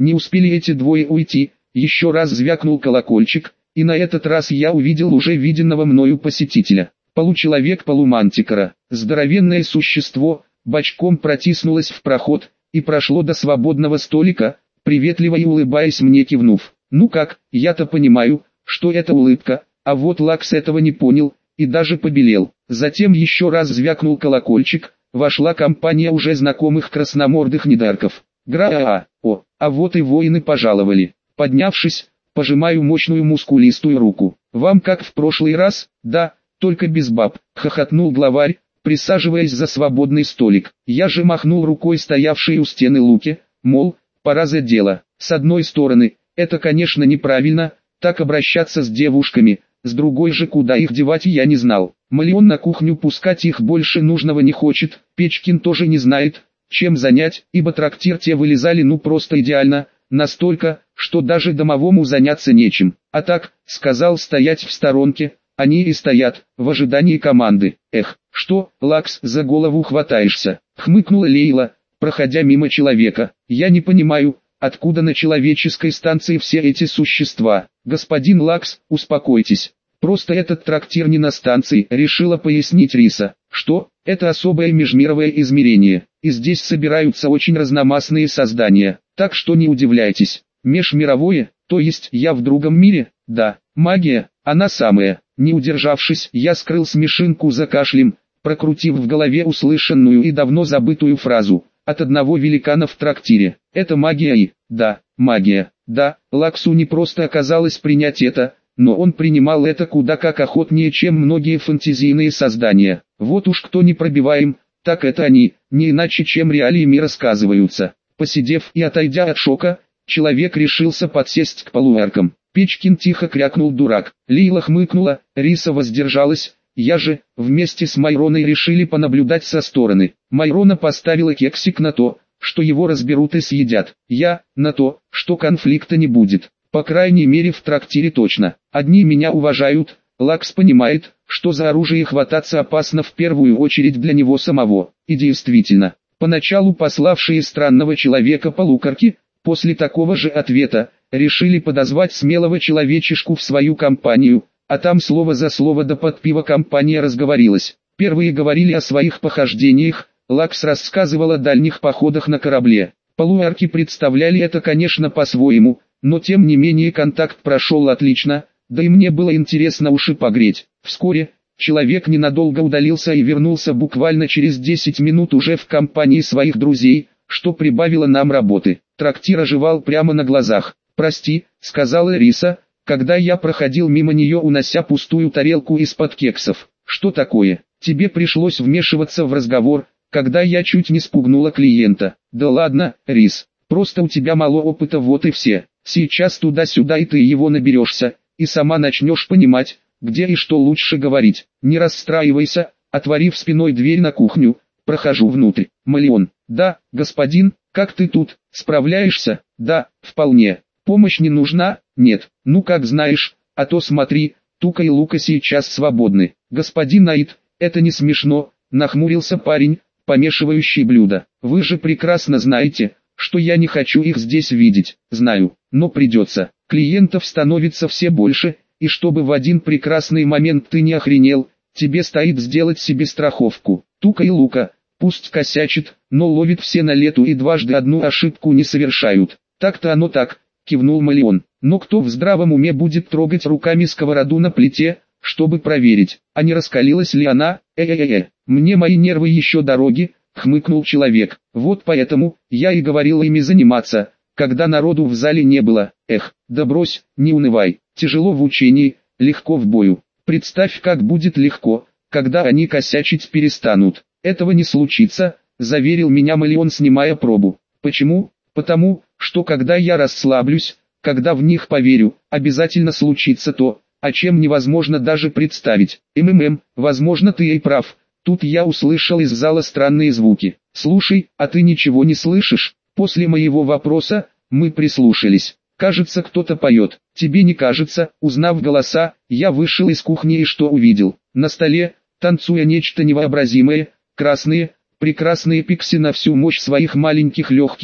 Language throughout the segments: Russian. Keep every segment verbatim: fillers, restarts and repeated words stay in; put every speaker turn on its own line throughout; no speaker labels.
Не успели эти двое уйти, еще раз звякнул колокольчик, и на этот раз я увидел уже виденного мною посетителя. Получеловек-полумантикора, здоровенное существо, бочком протиснулось в проход, и прошло до свободного столика, приветливо и улыбаясь мне кивнув. Ну как, я-то понимаю, что это улыбка, а вот Лакс этого не понял, и даже побелел. Затем еще раз звякнул колокольчик, вошла компания уже знакомых красномордых недорков. Гра-а-а, о, а вот и воины пожаловали. Поднявшись, пожимаю мощную мускулистую руку. Вам как в прошлый раз? Да, только без баб, хохотнул главарь, присаживаясь за свободный столик. Я же махнул рукой стоявшей у стены Луке, мол, пора за дело. С одной стороны, это конечно неправильно, так обращаться с девушками, с другой же куда их девать я не знал. Малион на кухню пускать их больше нужного не хочет, Печкин тоже не знает, чем занять, ибо трактир те вылезали ну просто идеально, настолько, что даже домовому заняться нечем. А так, сказал стоять в сторонке, они и стоят, в ожидании команды. Эх, что, Лакс, за голову хватаешься, хмыкнула Лейла, проходя мимо человека. Я не понимаю, откуда на человеческой станции все эти существа. Господин Лакс, успокойтесь. Просто этот трактир не на станции, решила пояснить Риса. Что? Это особое межмировое измерение, и здесь собираются очень разномастные создания, так что не удивляйтесь. Межмировое, то есть я в другом мире? Да, магия, она самая. Не удержавшись, я скрыл смешинку за кашлем, прокрутив в голове услышанную и давно забытую фразу от одного великана в трактире. Это магия и, да, магия, да, Лаксу не просто оказалось принять это, но он принимал это куда как охотнее, чем многие фэнтезийные создания. Вот уж кто не пробиваем, так это они, не иначе чем реалии мира сказываются. Посидев и отойдя от шока, человек решился подсесть к полуэркам. Печкин тихо крякнул дурак, Лейла хмыкнула, Риса воздержалась, я же, вместе с Майроной решили понаблюдать со стороны. Майрона поставила кексик на то, что его разберут и съедят, я, на то, что конфликта не будет. По крайней мере в трактире точно. Одни меня уважают, Лакс понимает, что за оружие хвататься опасно в первую очередь для него самого. И действительно, поначалу пославшие странного человека полукарки, после такого же ответа, решили подозвать смелого человечишку в свою компанию, а там слово за слово да под пиво компания разговорилась. Первые говорили о своих похождениях, Лакс рассказывал о дальних походах на корабле. Полуэрки представляли это конечно по-своему, но тем не менее контакт прошел отлично, да и мне было интересно уши погреть. Вскоре, человек ненадолго удалился и вернулся буквально через десять минут уже в компании своих друзей, что прибавило нам работы. Трактир оживал прямо на глазах. «Прости», — сказала Риса, когда я проходил мимо нее, унося пустую тарелку из-под кексов. «Что такое? Тебе пришлось вмешиваться в разговор, когда я чуть не спугнула клиента». «Да ладно, Рис, просто у тебя мало опыта, вот и все. Сейчас туда-сюда и ты его наберешься, и сама начнешь понимать, где и что лучше говорить. Не расстраивайся», отворив спиной дверь на кухню, прохожу внутрь. Малион: «Да, господин, как ты тут, справляешься?» «Да, вполне. Помощь не нужна?» «Нет, ну как знаешь, а то смотри, Тука и Лука сейчас свободны». «Господин Аид, это не смешно», нахмурился парень, помешивающий блюдо. «Вы же прекрасно знаете, что я не хочу их здесь видеть». «Знаю, но придется. Клиентов становится все больше, и чтобы в один прекрасный момент ты не охренел, тебе стоит сделать себе страховку». Тука и Лука, пусть косячит, но ловит все на лету и дважды одну ошибку не совершают. «Так-то оно так», кивнул Малион. «Но кто в здравом уме будет трогать руками сковороду на плите, чтобы проверить, а не раскалилась ли она? Э-э-э, мне мои нервы еще дороги», хмыкнул человек. «Вот поэтому я и говорил ими заниматься, когда народу в зале не было». «Эх, да брось, не унывай. Тяжело в учении, легко в бою. Представь, как будет легко, когда они косячить перестанут». «Этого не случится», заверил меня Малион, снимая пробу. «Почему?» «Потому, что когда я расслаблюсь, когда в них поверю, обязательно случится то, о чем невозможно даже представить». «МММ, возможно ты и прав». Тут я услышал из зала странные звуки. «Слушай, а ты ничего не слышишь?» После моего вопроса, мы прислушались. «Кажется, кто-то поет». «Тебе не кажется?» Узнав голоса, я вышел из кухни и что увидел? На столе, танцуя нечто невообразимое, красные, прекрасные пикси на всю мощь своих маленьких легких,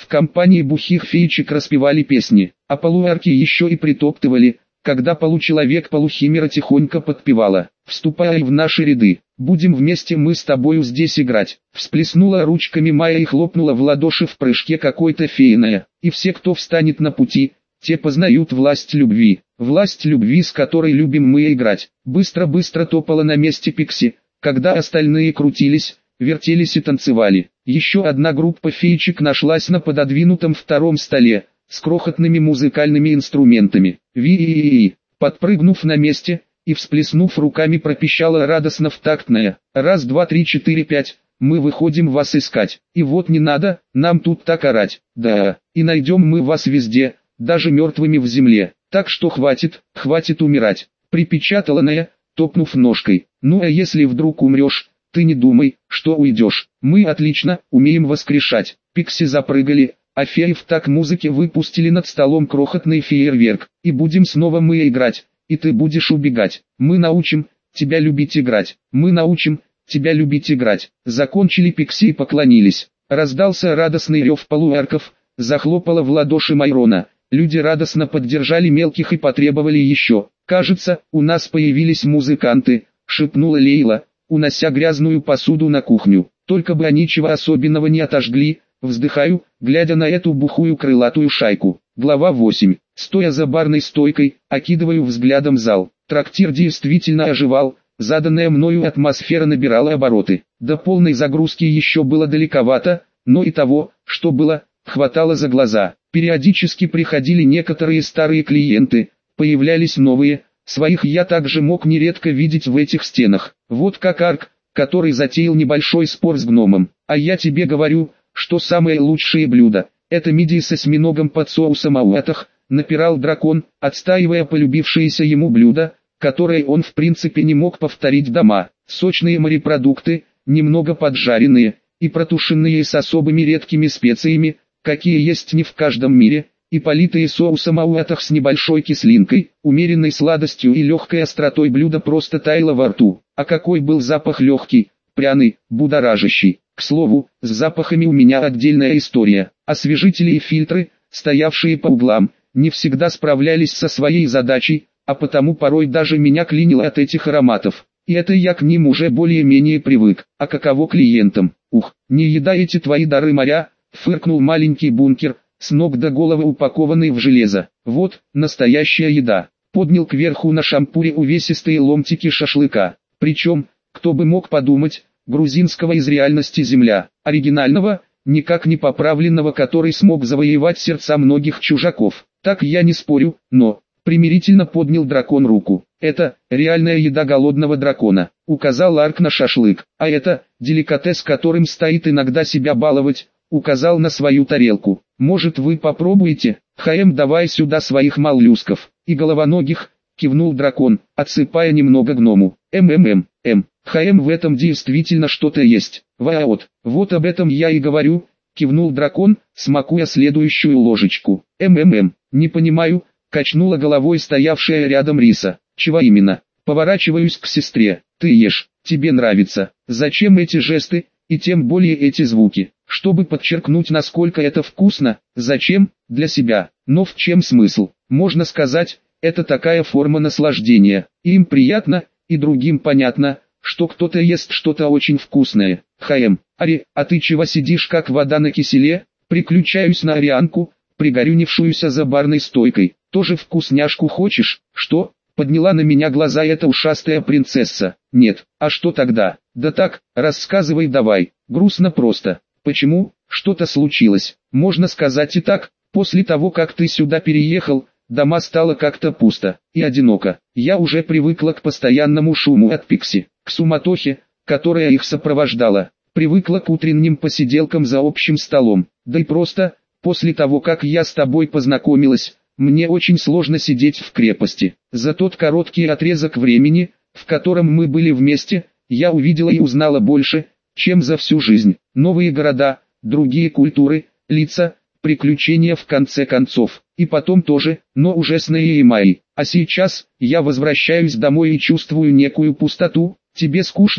В компании бухих феечек распевали песни, а полуарки еще и притоптывали, когда получеловек-полухимера тихонько подпевала: «Вступай в наши ряды, будем вместе мы с тобою здесь играть». Всплеснула ручками Майя и хлопнула в ладоши в прыжке какой-то фейная, и все, кто встанет на пути, те познают власть любви, власть любви, с которой любим мы играть. Быстро-быстро топала на месте Пикси, когда остальные крутились, вертелись и танцевали. Еще одна группа феечек нашлась на пододвинутом втором столе, с крохотными музыкальными инструментами. Ви-и-и-и, подпрыгнув на месте и всплеснув руками, пропищала радостно втактная: «Раз, два, три, четыре, пять, мы выходим вас искать. И вот не надо нам тут так орать, да, и найдем мы вас везде, даже мертвыми в земле, так что хватит, хватит умирать», припечатала Ная, топнув ножкой. «Ну а если вдруг умрешь, ты не думай, что уйдешь, мы отлично умеем воскрешать». Пикси запрыгали, а феи в так музыке выпустили над столом крохотный фейерверк. «И будем снова мы играть, и ты будешь убегать. Мы научим тебя любить играть, мы научим тебя любить играть». Закончили Пикси и поклонились. Раздался радостный рев полуарков, захлопала в ладоши Майрона. Люди радостно поддержали мелких и потребовали еще. «Кажется, у нас появились музыканты», — шепнула Лейла, унося грязную посуду на кухню. «Только бы они чего особенного не отожгли», вздыхаю, глядя на эту бухую крылатую шайку. Глава восемь. Стоя за барной стойкой, окидываю взглядом зал. Трактир действительно оживал, заданная мною атмосфера набирала обороты. До полной загрузки еще было далековато, но и того, что было, хватало за глаза. Периодически приходили некоторые старые клиенты, появлялись новые, своих я также мог нередко видеть в этих стенах. Вот как Арк, который затеял небольшой спор с гномом. «А я тебе говорю, что самое лучшее блюдо – это мидии с осьминогом под соусом ауатах», напирал дракон, отстаивая полюбившееся ему блюдо, которое он в принципе не мог повторить дома. Сочные морепродукты, немного поджаренные и протушенные с особыми редкими специями, какие есть не в каждом мире, и политые соусом ауатах с небольшой кислинкой, умеренной сладостью и легкой остротой, блюдо просто таяло во рту. А какой был запах легкий, пряный, будоражащий. К слову, с запахами у меня отдельная история. Освежители и фильтры, стоявшие по углам, не всегда справлялись со своей задачей, а потому порой даже меня клинило от этих ароматов. И это я к ним уже более-менее привык. А каково клиентам? Ух, не еда эти твои дары моря, фыркнул маленький бункер, с ног до головы упакованный в железо. Вот, настоящая еда. Поднял кверху на шампуре увесистые ломтики шашлыка. Причем, кто бы мог подумать, грузинского из реальности земля, оригинального, никак не поправленного, который смог завоевать сердца многих чужаков. Так я не спорю, но, примирительно поднял дракон руку. Это, реальная еда голодного дракона, указал Арк на шашлык, а это, деликатес, которым стоит иногда себя баловать, указал на свою тарелку. Может вы попробуете? Хаем, давай сюда своих моллюсков и головоногих, кивнул дракон, отсыпая немного гному. Ммм, м, Хаем, в этом действительно что-то есть. Ваот, вот об этом я и говорю, кивнул дракон, смакуя следующую ложечку. Ммм, не понимаю, качнула головой стоявшая рядом Риса. Чего именно? Поворачиваюсь к сестре. Ты ешь, тебе нравится. Зачем эти жесты, и тем более эти звуки? Чтобы подчеркнуть, насколько это вкусно. Зачем? Для себя. Но в чем смысл? Можно сказать, это такая форма наслаждения. И им приятно, и другим понятно, что кто-то ест что-то очень вкусное. Хаем, Ари, а ты чего сидишь как вода на киселе? Приключаюсь на Арианку, пригорюнившуюся за барной стойкой. Тоже вкусняшку хочешь? Что? Подняла на меня глаза эта ушастая принцесса. Нет, а что тогда? Да так, рассказывай давай. Грустно просто. Почему? Что-то случилось. Можно сказать и так, после того как ты сюда переехал, дома стало как-то пусто и одиноко. Я уже привыкла к постоянному шуму от Пикси, к суматохе, которая их сопровождала. Привыкла к утренним посиделкам за общим столом. Да и просто, после того как я с тобой познакомилась, мне очень сложно сидеть в крепости. За тот короткий отрезок времени, в котором мы были вместе, я увидела и узнала больше, чем за всю жизнь. Новые города, другие культуры, лица, приключения в конце концов. И потом тоже, но уже с Неей и Майей. А сейчас, я возвращаюсь домой и чувствую некую пустоту. Тебе скучно?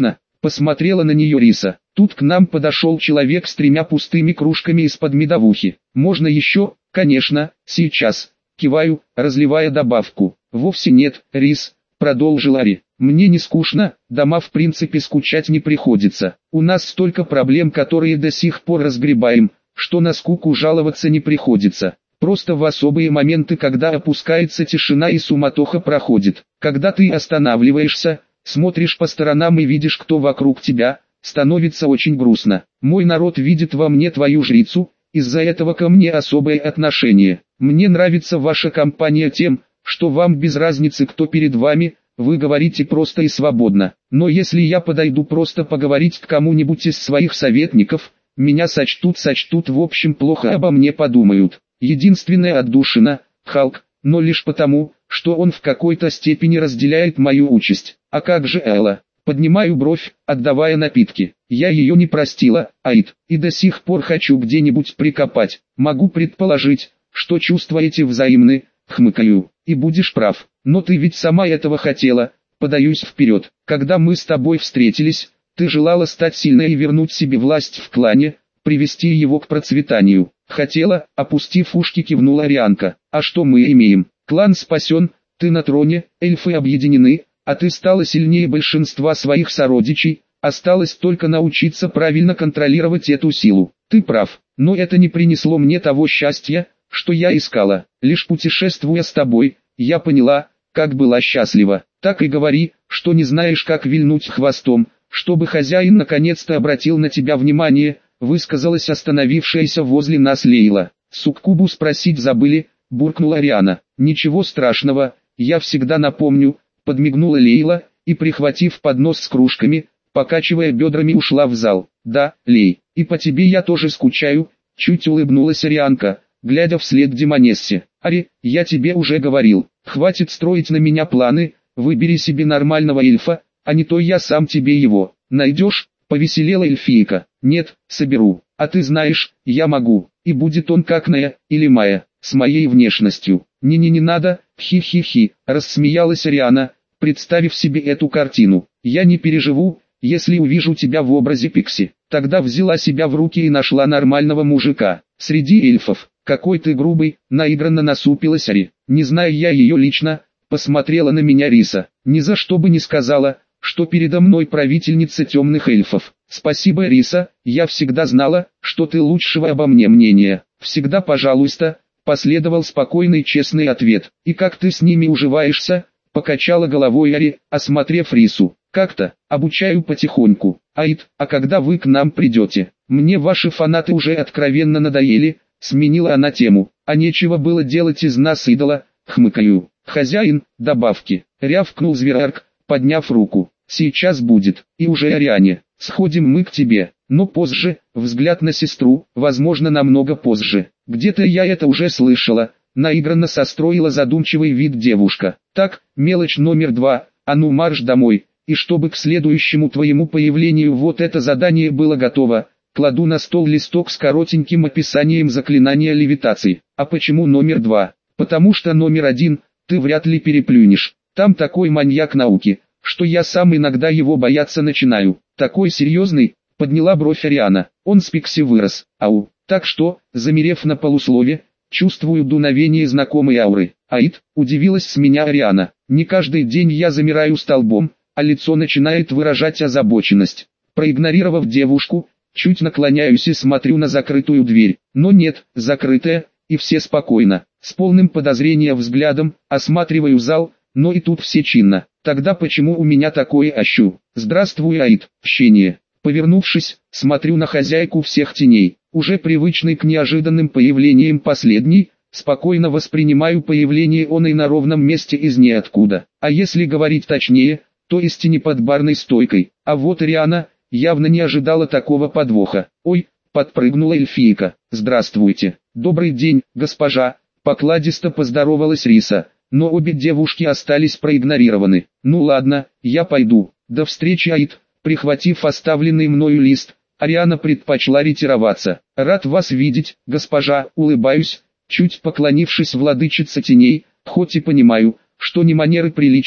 Посмотрела на нее Риса. Тут к нам подошел человек с тремя пустыми кружками из-под медовухи. «Можно еще?» «Конечно, сейчас». Киваю, разливая добавку. «Вовсе нет, Рис», — продолжил Ари. «Мне не скучно, дома в принципе скучать не приходится. У нас столько проблем, которые до сих пор разгребаем, что на скуку жаловаться не приходится. Просто в особые моменты, когда опускается тишина и суматоха проходит. Когда ты останавливаешься, смотришь по сторонам и видишь, кто вокруг тебя, становится очень грустно. Мой народ видит во мне твою жрицу, из-за этого ко мне особое отношение. Мне нравится ваша компания тем, что вам без разницы, кто перед вами, вы говорите просто и свободно. Но если я подойду просто поговорить к кому-нибудь из своих советников, меня сочтут, сочтут в общем плохо обо мне подумают. Единственная отдушина – Халк, но лишь потому, что он в какой-то степени разделяет мою участь. А как же Элла? Поднимаю бровь, отдавая напитки. Я ее не простила, Аид, и до сих пор хочу где-нибудь прикопать. Могу предположить, что чувства эти взаимны, хмыкаю. И будешь прав, но ты ведь сама этого хотела. Подаюсь вперед. Когда мы с тобой встретились, ты желала стать сильной и вернуть себе власть в клане, привести его к процветанию. Хотела, опустив ушки, кивнула Арианка. А что мы имеем? Клан спасен, ты на троне, эльфы объединены, а ты стала сильнее большинства своих сородичей, осталось только научиться правильно контролировать эту силу. Ты прав, но это не принесло мне того счастья, что я искала. Лишь путешествуя с тобой, я поняла, как была счастлива. Так и говори, что не знаешь, как вильнуть хвостом, чтобы хозяин наконец-то обратил на тебя внимание, высказалась остановившаяся возле нас Лейла. Суккубу спросить забыли, буркнула Ариана. Ничего страшного, я всегда напомню, подмигнула Лейла, и прихватив поднос с кружками, покачивая бедрами ушла в зал. Да, Лей, и по тебе я тоже скучаю, чуть улыбнулась Арианка, глядя вслед Демонессе. Ари, я тебе уже говорил, хватит строить на меня планы, выбери себе нормального эльфа, а не то я сам тебе его найдешь. Повеселела эльфийка. Нет, соберу. А ты знаешь, я могу. И будет он как Ная, или Майя, с моей внешностью. Не-не-не надо, хи-хи-хи, рассмеялась Ариана, представив себе эту картину. Я не переживу, если увижу тебя в образе Пикси. Тогда взяла себя в руки и нашла нормального мужика. Среди эльфов, какой ты грубый, наигранно насупилась Ари. Не зная я ее лично, посмотрела на меня Риса. Ни за что бы не сказала, что передо мной правительница темных эльфов. Спасибо, Риса, я всегда знала, что ты лучшего обо мне мнения. Всегда пожалуйста, последовал спокойный честный ответ. И как ты с ними уживаешься? Покачала головой Ари, осмотрев Рису. Как-то, обучаю потихоньку. Аид, а когда вы к нам придете? Мне ваши фанаты уже откровенно надоели, сменила она тему. А нечего было делать из нас идола, хмыкаю. Хозяин, добавки, рявкнул Зверарк, подняв руку. Сейчас будет, и уже Ариане, сходим мы к тебе, но позже, взгляд на сестру, возможно намного позже. Где-то я это уже слышала, наигранно состроила задумчивый вид девушка. Так, мелочь номер два, а ну марш домой, и чтобы к следующему твоему появлению вот это задание было готово, кладу на стол листок с коротеньким описанием заклинания левитации. А почему номер два? Потому что номер один, ты вряд ли переплюнешь, там такой маньяк науки, что я сам иногда его бояться начинаю. Такой серьезный, подняла бровь Ариана, он с Пикси вырос, ау. Так что, замерев на полуслове, чувствую дуновение знакомой ауры. Аид, удивилась с меня Ариана, не каждый день я замираю столбом, а лицо начинает выражать озабоченность. Проигнорировав девушку, чуть наклоняюсь и смотрю на закрытую дверь, но нет, закрытая, и все спокойно. С полным подозрением взглядом, осматриваю зал, но и тут все чинно. Тогда почему у меня такое ощу? Здравствуй, Аид, общение. Повернувшись, смотрю на хозяйку всех теней, уже привычный к неожиданным появлениям последней, спокойно воспринимаю появление оной на ровном месте из ниоткуда. А если говорить точнее, то из тени под барной стойкой. А вот Ариана явно не ожидала такого подвоха. Ой, подпрыгнула эльфийка. Здравствуйте. Добрый день, госпожа. Покладисто поздоровалась Риса. Но обе девушки остались проигнорированы. Ну ладно, я пойду. До встречи, Аид. Прихватив оставленный мною лист, Ариана предпочла ретироваться. Рад вас видеть, госпожа, улыбаюсь, чуть поклонившись владычице теней, хоть и понимаю, что не манеры приличия,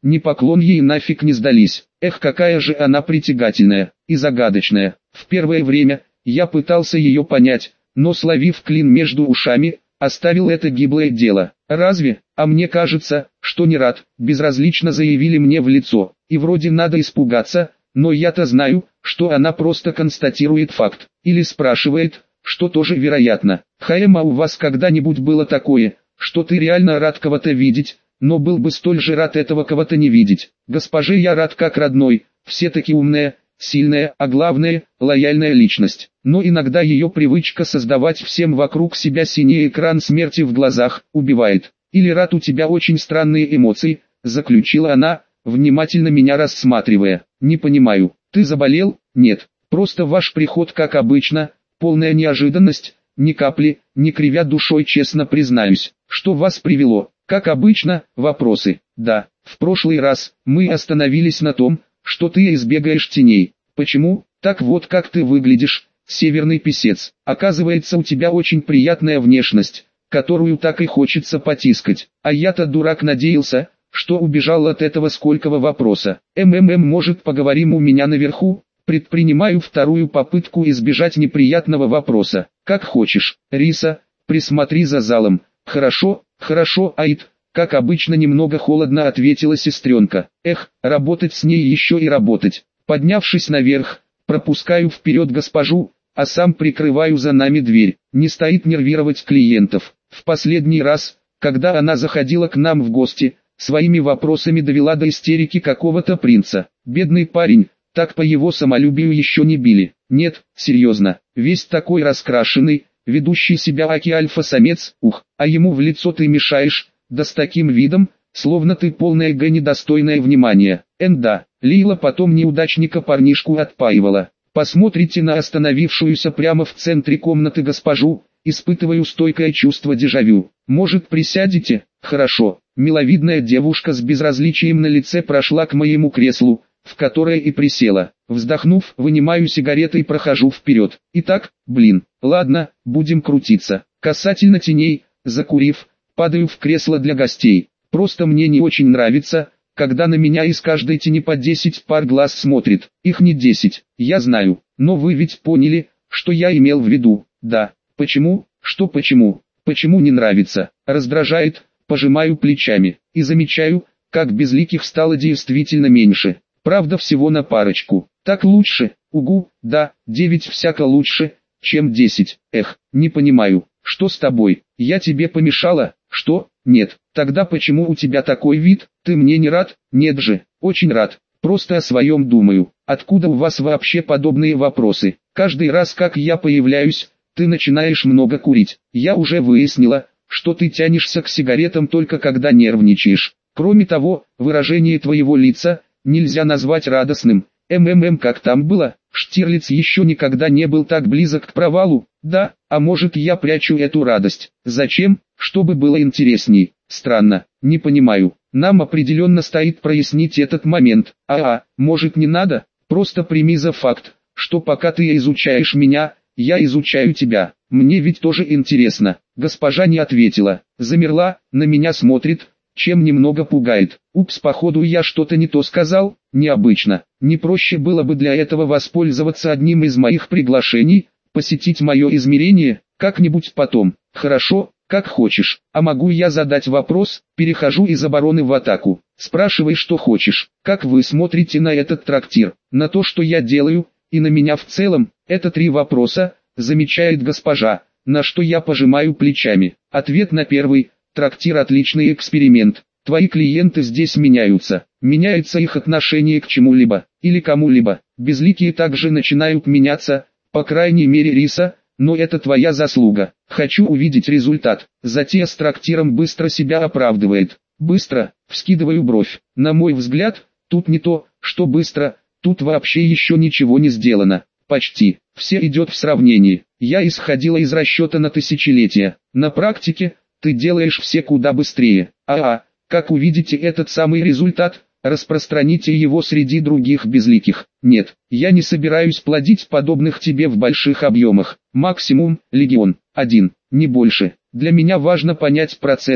ни поклон ей нафиг не сдались. Эх, какая же она притягательная и загадочная. В первое время я пытался ее понять, но словив клин между ушами, оставил это гиблое дело. Разве? А мне кажется, что не рад, безразлично заявили мне в лицо. И вроде надо испугаться, но я-то знаю, что она просто констатирует факт. Или спрашивает, что тоже вероятно. Хаэм, а у вас когда-нибудь было такое, что ты реально рад кого-то видеть, но был бы столь же рад этого кого-то не видеть? Госпоже я рад как родной, все-таки умная, сильная, а главное, лояльная личность. Но иногда ее привычка создавать всем вокруг себя синий экран смерти в глазах, убивает. Или рад, у тебя очень странные эмоции, заключила она, внимательно меня рассматривая. Не понимаю, ты заболел? Нет, просто ваш приход как обычно, полная неожиданность, ни капли, не кривя душой, честно признаюсь. Что вас привело? Как обычно, вопросы. Да, в прошлый раз мы остановились на том, что ты избегаешь теней. Почему? Так вот как ты выглядишь, северный писец. Оказывается, у тебя очень приятная внешность, которую так и хочется потискать. А я-то дурак надеялся, что убежал от этого сколького вопроса. МММ, может, поговорим у меня наверху? Предпринимаю вторую попытку избежать неприятного вопроса. Как хочешь. Риса, присмотри за залом. Хорошо, хорошо, Аид. Как обычно, немного холодно ответила сестренка. Эх, работать с ней еще и работать. Поднявшись наверх, пропускаю вперед госпожу, а сам прикрываю за нами дверь. Не стоит нервировать клиентов. В последний раз, когда она заходила к нам в гости, своими вопросами довела до истерики какого-то принца. Бедный парень, так по его самолюбию еще не били. Нет, серьезно, весь такой раскрашенный, ведущий себя аки-альфа-самец, ух, а ему в лицо ты мешаешь, да с таким видом, словно ты полная г недостойное внимания. Энда, Лила потом неудачника парнишку отпаивала. Посмотрите на остановившуюся прямо в центре комнаты госпожу, испытываю стойкое чувство дежавю. Может, присядете? Хорошо. Миловидная девушка с безразличием на лице прошла к моему креслу, в которое и присела. Вздохнув, вынимаю сигареты и прохожу вперед. Итак, блин, ладно, будем крутиться. Касательно теней, закурив, падаю в кресло для гостей. Просто мне не очень нравится, когда на меня из каждой тени по десять пар глаз смотрит. Их не десять, я знаю, но вы ведь поняли, что я имел в виду. Да, почему, что почему, почему не нравится, раздражает, пожимаю плечами, и замечаю, как безликих стало действительно меньше. Правда, всего на парочку. Так лучше, угу, да, девять всяко лучше, чем десять. Эх, не понимаю, что с тобой, я тебе помешала, что? Нет, тогда почему у тебя такой вид? Ты мне не рад? Нет же, очень рад, просто о своем думаю. Откуда у вас вообще подобные вопросы? Каждый раз, как я появляюсь, ты начинаешь много курить. Я уже выяснила, что ты тянешься к сигаретам только когда нервничаешь. Кроме того, выражение твоего лица нельзя назвать радостным. МММ, как там было? Штирлиц еще никогда не был так близок к провалу. Да, а может, я прячу эту радость? Зачем? Чтобы было интересней. Странно, не понимаю. Нам определенно стоит прояснить этот момент. А-а, может, не надо? Просто прими за факт, что пока ты изучаешь меня, я изучаю тебя. Мне ведь тоже интересно. Госпожа не ответила. Замерла, на меня смотрит, чем немного пугает. Упс, походу я что-то не то сказал. Необычно. Не проще было бы для этого воспользоваться одним из моих приглашений, посетить мое измерение, как-нибудь потом. Хорошо, как хочешь. А могу я задать вопрос? Перехожу из обороны в атаку. Спрашивай, что хочешь. Как вы смотрите на этот трактир? На то, что я делаю, и на меня в целом? Это три вопроса, замечает госпожа, на что я пожимаю плечами. Ответ на первый. Трактир отличный эксперимент. Твои клиенты здесь меняются. Меняется их отношение к чему-либо, или кому-либо. Безликие также начинают меняться, по крайней мере Риса, но это твоя заслуга. Хочу увидеть результат. Затея с трактиром быстро себя оправдывает. Быстро, вскидываю бровь. На мой взгляд, тут не то, что быстро, тут вообще еще ничего не сделано. Почти. Все идет в сравнении. Я исходила из расчета на тысячелетия. На практике, ты делаешь все куда быстрее. А-а, как увидите этот самый результат, распространите его среди других безликих. Нет, я не собираюсь плодить подобных тебе в больших объемах. Максимум, легион, один, не больше. Для меня важно понять процесс,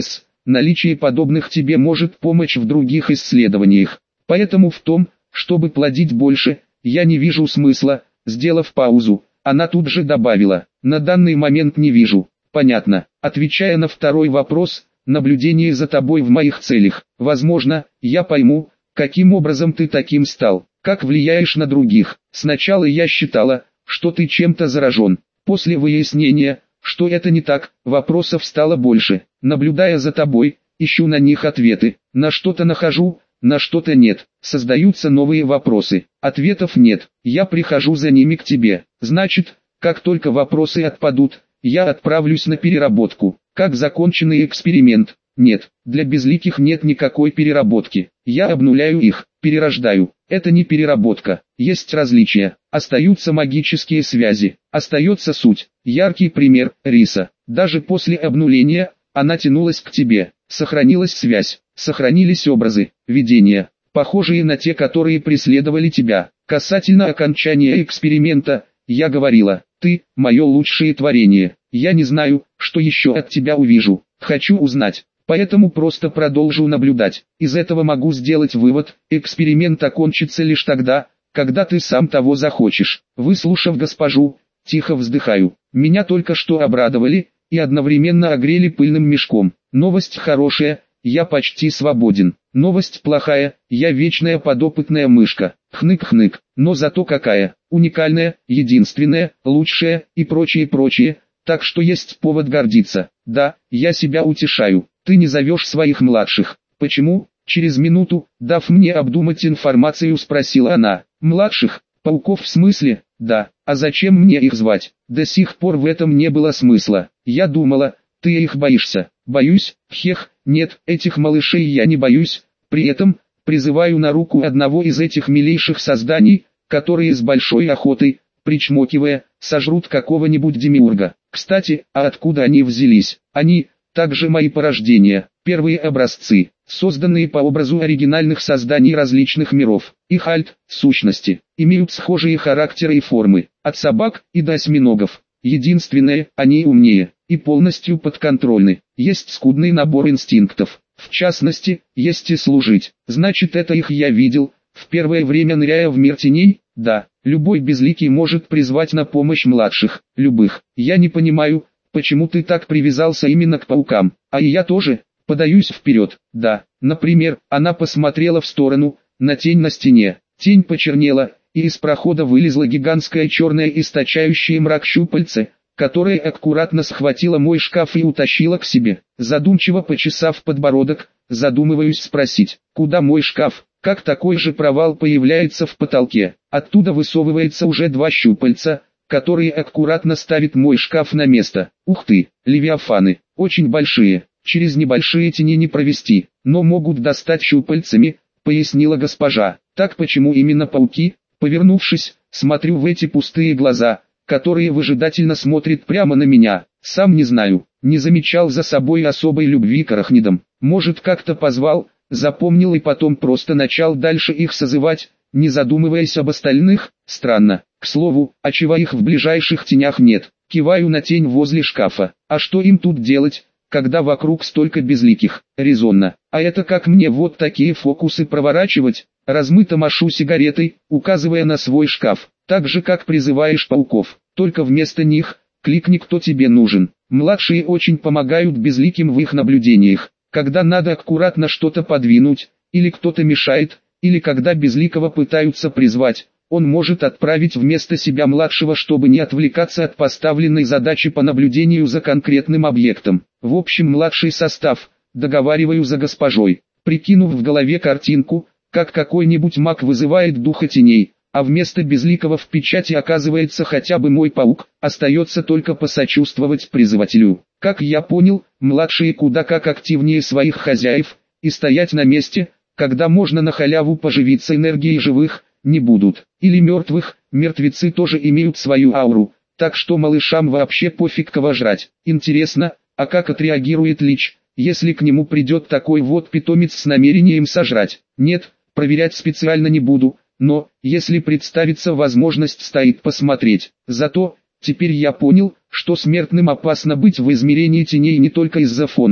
наличие подобных тебе может помочь в других исследованиях. Поэтому в том, чтобы плодить больше, я не вижу смысла. Сделав паузу, она тут же добавила: на данный момент не вижу. Понятно. Отвечая на второй вопрос, наблюдение за тобой в моих целях. Возможно, я пойму, каким образом ты таким стал, как влияешь на других. Сначала я считала, что ты чем-то заражен. После выяснения, что это не так, вопросов стало больше. Наблюдая за тобой, ищу на них ответы. На что-то нахожу, на что-то нет. Создаются новые вопросы. Ответов нет. Я прихожу за ними к тебе. Значит, как только вопросы отпадут, я отправлюсь на переработку. Как законченный эксперимент. Нет, для безликих нет никакой переработки. Я обнуляю их, перерождаю. Это не переработка. Есть различия. Остаются магические связи. Остается суть. Яркий пример – риса. Даже после обнуления, она тянулась к тебе. Сохранилась связь. Сохранились образы, видения, похожие на те, которые преследовали тебя. Касательно окончания эксперимента, я говорила: ты – мое лучшее творение. Я не знаю, что еще от тебя увижу. Хочу узнать. Поэтому просто продолжу наблюдать. Из этого могу сделать вывод: эксперимент окончится лишь тогда, когда ты сам того захочешь. Выслушав госпожу, тихо вздыхаю. Меня только что обрадовали и одновременно огрели пыльным мешком. Новость хорошая, я почти свободен. Новость плохая, я вечная подопытная мышка. Хнык-хнык, но зато какая, уникальная, единственная, лучшая и прочее-прочее. Так что есть повод гордиться. Да, я себя утешаю. Ты не зовешь своих младших. Почему? Через минуту, дав мне обдумать информацию, спросила она. Младших? Пауков в смысле? Да. А зачем мне их звать? До сих пор в этом не было смысла. Я думала, ты их боишься. Боюсь? Хех, нет, этих малышей я не боюсь. При этом, призываю на руку одного из этих милейших созданий, которые с большой охотой, причмокивая, сожрут какого-нибудь демиурга. Кстати, а откуда они взялись? Они, также мои порождения, первые образцы, созданные по образу оригинальных созданий различных миров. Их альт, сущности, имеют схожие характеры и формы, от собак и до осьминогов. Единственное, они умнее и полностью подконтрольны. Есть скудный набор инстинктов. В частности, есть и служить. Значит, это их я видел, в первое время ныряя в мир теней. Да, любой безликий может призвать на помощь младших, любых. Я не понимаю, почему ты так привязался именно к паукам, а и я тоже, подаюсь вперед. Да, например, она посмотрела в сторону, на тень на стене. Тень почернела, и из прохода вылезла гигантская черная источающая мрак щупальце, которая аккуратно схватила мой шкаф и утащила к себе. Задумчиво почесав подбородок, задумываюсь спросить, куда мой шкаф? Как такой же провал появляется в потолке? Оттуда высовывается уже два щупальца, которые аккуратно ставят мой шкаф на место. Ух ты, левиафаны, очень большие, через небольшие тени не провести, но могут достать щупальцами, пояснила госпожа. Так почему именно пауки? Повернувшись, смотрю в эти пустые глаза, которые выжидательно смотрят прямо на меня. Сам не знаю, не замечал за собой особой любви к арахнидам. Может, как-то позвал, запомнил и потом просто начал дальше их созывать, не задумываясь об остальных. Странно. К слову, а чего их в ближайших тенях нет? Киваю на тень возле шкафа. А что им тут делать, когда вокруг столько безликих? Резонно. А это как мне вот такие фокусы проворачивать? Размыто машу сигаретой, указывая на свой шкаф. Так же как призываешь пауков, только вместо них, кликни, кто тебе нужен. Младшие очень помогают безликим в их наблюдениях, когда надо аккуратно что-то подвинуть, или кто-то мешает, или когда безликого пытаются призвать, он может отправить вместо себя младшего, чтобы не отвлекаться от поставленной задачи по наблюдению за конкретным объектом. В общем, младший состав, договариваю за госпожой, прикинув в голове картинку, как какой-нибудь маг вызывает духа теней, а вместо безликого в печати оказывается хотя бы мой паук, остается только посочувствовать призывателю. Как я понял, младшие куда как активнее своих хозяев, и стоять на месте, когда можно на халяву поживиться энергией живых, не будут. Или мертвых, мертвецы тоже имеют свою ауру, так что малышам вообще пофиг кого жрать. Интересно, а как отреагирует Лич, если к нему придет такой вот питомец с намерением сожрать? Нет, проверять специально не буду. Но, если представится возможность, стоит посмотреть. Зато, теперь я понял, что смертным опасно быть в измерении теней не только из-за фона,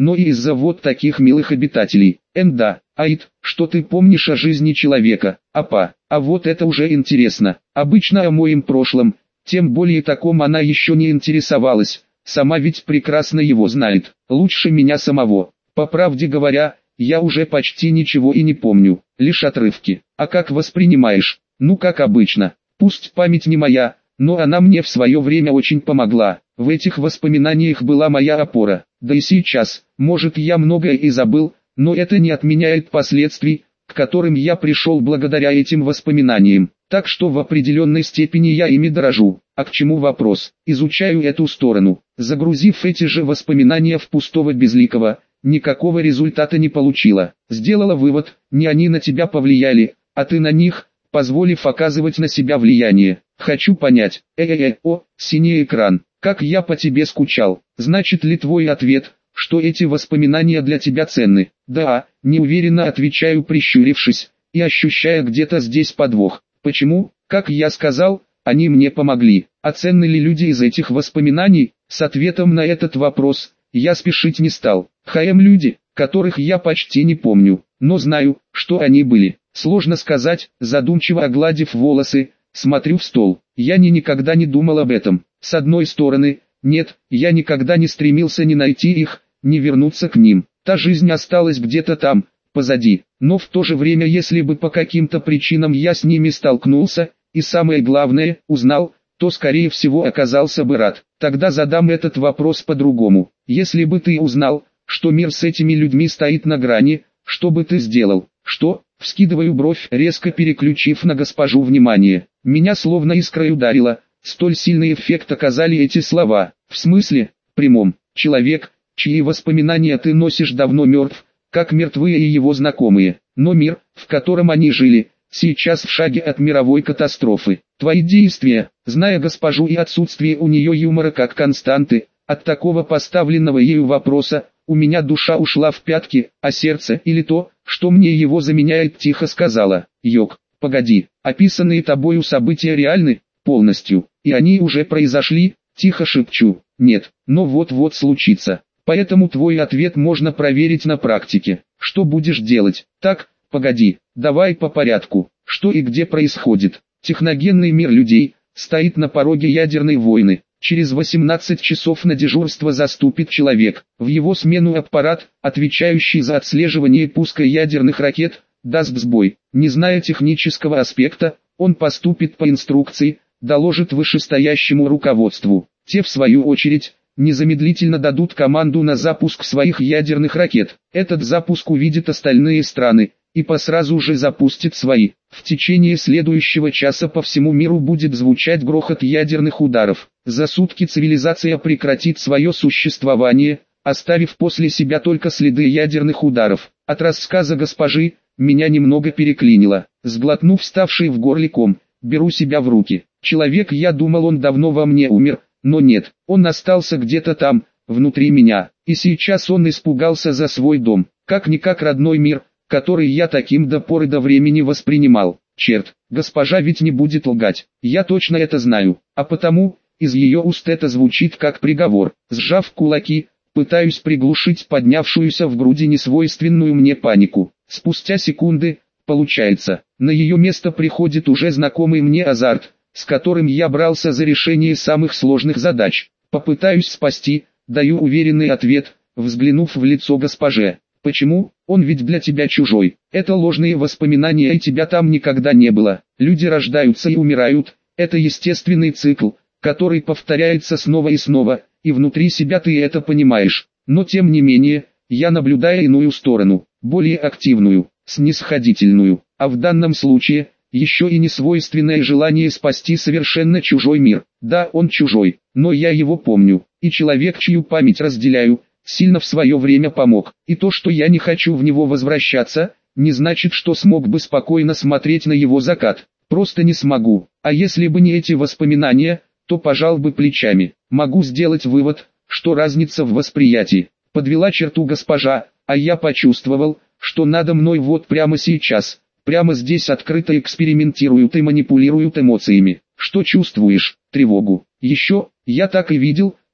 но и из-за вот таких милых обитателей. Энда, Аид, что ты помнишь о жизни человека? Апа, а вот это уже интересно. Обычно о моем прошлом, тем более таком она еще не интересовалась, сама ведь прекрасно его знает, лучше меня самого. По правде говоря, я уже почти ничего и не помню, лишь отрывки. А как воспринимаешь? Ну как обычно. Пусть память не моя, но она мне в свое время очень помогла. В этих воспоминаниях была моя опора. Да и сейчас, может, я многое и забыл, но это не отменяет последствий, к которым я пришел благодаря этим воспоминаниям. Так что в определенной степени я ими дорожу. А к чему вопрос? Изучаю эту сторону. Загрузив эти же воспоминания в пустого безликого, никакого результата не получила. Сделала вывод, не они на тебя повлияли, а ты на них, позволив оказывать на себя влияние. Хочу понять. Э-э-э, о, синий экран. Как я по тебе скучал. Значит ли твой ответ, что эти воспоминания для тебя ценны? Да, неуверенно отвечаю, прищурившись, и ощущая где-то здесь подвох. Почему? Как я сказал, они мне помогли. А ценны ли люди из этих воспоминаний? С ответом на этот вопрос я спешить не стал. Хаем люди, которых я почти не помню, но знаю, что они были. Сложно сказать, задумчиво огладив волосы, смотрю в стол. Я ни никогда не думал об этом. С одной стороны, нет, я никогда не стремился ни найти их, ни вернуться к ним. Та жизнь осталась где-то там, позади. Но в то же время, если бы по каким-то причинам я с ними столкнулся, и самое главное, узнал, то скорее всего оказался бы рад. Тогда задам этот вопрос по-другому. Если бы ты узнал, что мир с этими людьми стоит на грани, что бы ты сделал? Что? Вскидываю бровь, резко переключив на госпожу внимание. Меня словно искрой ударило, столь сильный эффект оказали эти слова. В смысле? Прямом. Человек, чьи воспоминания ты носишь, давно мертв, как мертвые и его знакомые. Но мир, в котором они жили, сейчас в шаге от мировой катастрофы. Твои действия, зная госпожу и отсутствие у нее юмора как константы, от такого поставленного ею вопроса, у меня душа ушла в пятки, а сердце или то, что мне его заменяет, тихо сказала: «Йог, погоди, описанные тобою события реальны, полностью, и они уже произошли», тихо шепчу. «Нет, но вот-вот случится, поэтому твой ответ можно проверить на практике. Что будешь делать?» «Так, погоди, давай по порядку. Что и где происходит?» Техногенный мир людей стоит на пороге ядерной войны. Через восемнадцать часов на дежурство заступит человек. В его смену аппарат, отвечающий за отслеживание пуска ядерных ракет, даст сбой. Не зная технического аспекта, он поступит по инструкции, доложит вышестоящему руководству. Те в свою очередь, незамедлительно дадут команду на запуск своих ядерных ракет. Этот запуск увидят остальные страны, и по сразу же запустит свои. В течение следующего часа по всему миру будет звучать грохот ядерных ударов. За сутки цивилизация прекратит свое существование, оставив после себя только следы ядерных ударов. От рассказа госпожи, меня немного переклинило. Сглотнув ставший в горле ком, беру себя в руки. Человек, я думал, он давно во мне умер, но нет, он остался где-то там, внутри меня. И сейчас он испугался за свой дом, как-никак родной мир, который я таким до поры до времени воспринимал. Черт, госпожа ведь не будет лгать, я точно это знаю, а потому, из ее уст это звучит как приговор. Сжав кулаки, пытаюсь приглушить поднявшуюся в груди несвойственную мне панику. Спустя секунды, получается, на ее место приходит уже знакомый мне азарт, с которым я брался за решение самых сложных задач. Попытаюсь спасти, даю уверенный ответ, взглянув в лицо госпоже. Почему? Он ведь для тебя чужой. Это ложные воспоминания, и тебя там никогда не было. Люди рождаются и умирают. Это естественный цикл, который повторяется снова и снова, и внутри себя ты это понимаешь. Но тем не менее, я наблюдаю иную сторону, более активную, снисходительную, а в данном случае, еще и несвойственное желание спасти совершенно чужой мир. Да, он чужой, но я его помню, и человек, чью память разделяю, сильно в свое время помог. И то, что я не хочу в него возвращаться, не значит, что смог бы спокойно смотреть на его закат. Просто не смогу. А если бы не эти воспоминания, то пожал бы плечами. Могу сделать вывод, что разница в восприятии. Подвела черту госпожа, а я почувствовал, что надо мной вот прямо сейчас, прямо здесь открыто экспериментируют и манипулируют эмоциями. Что чувствуешь? Тревогу. Еще, я так и видел,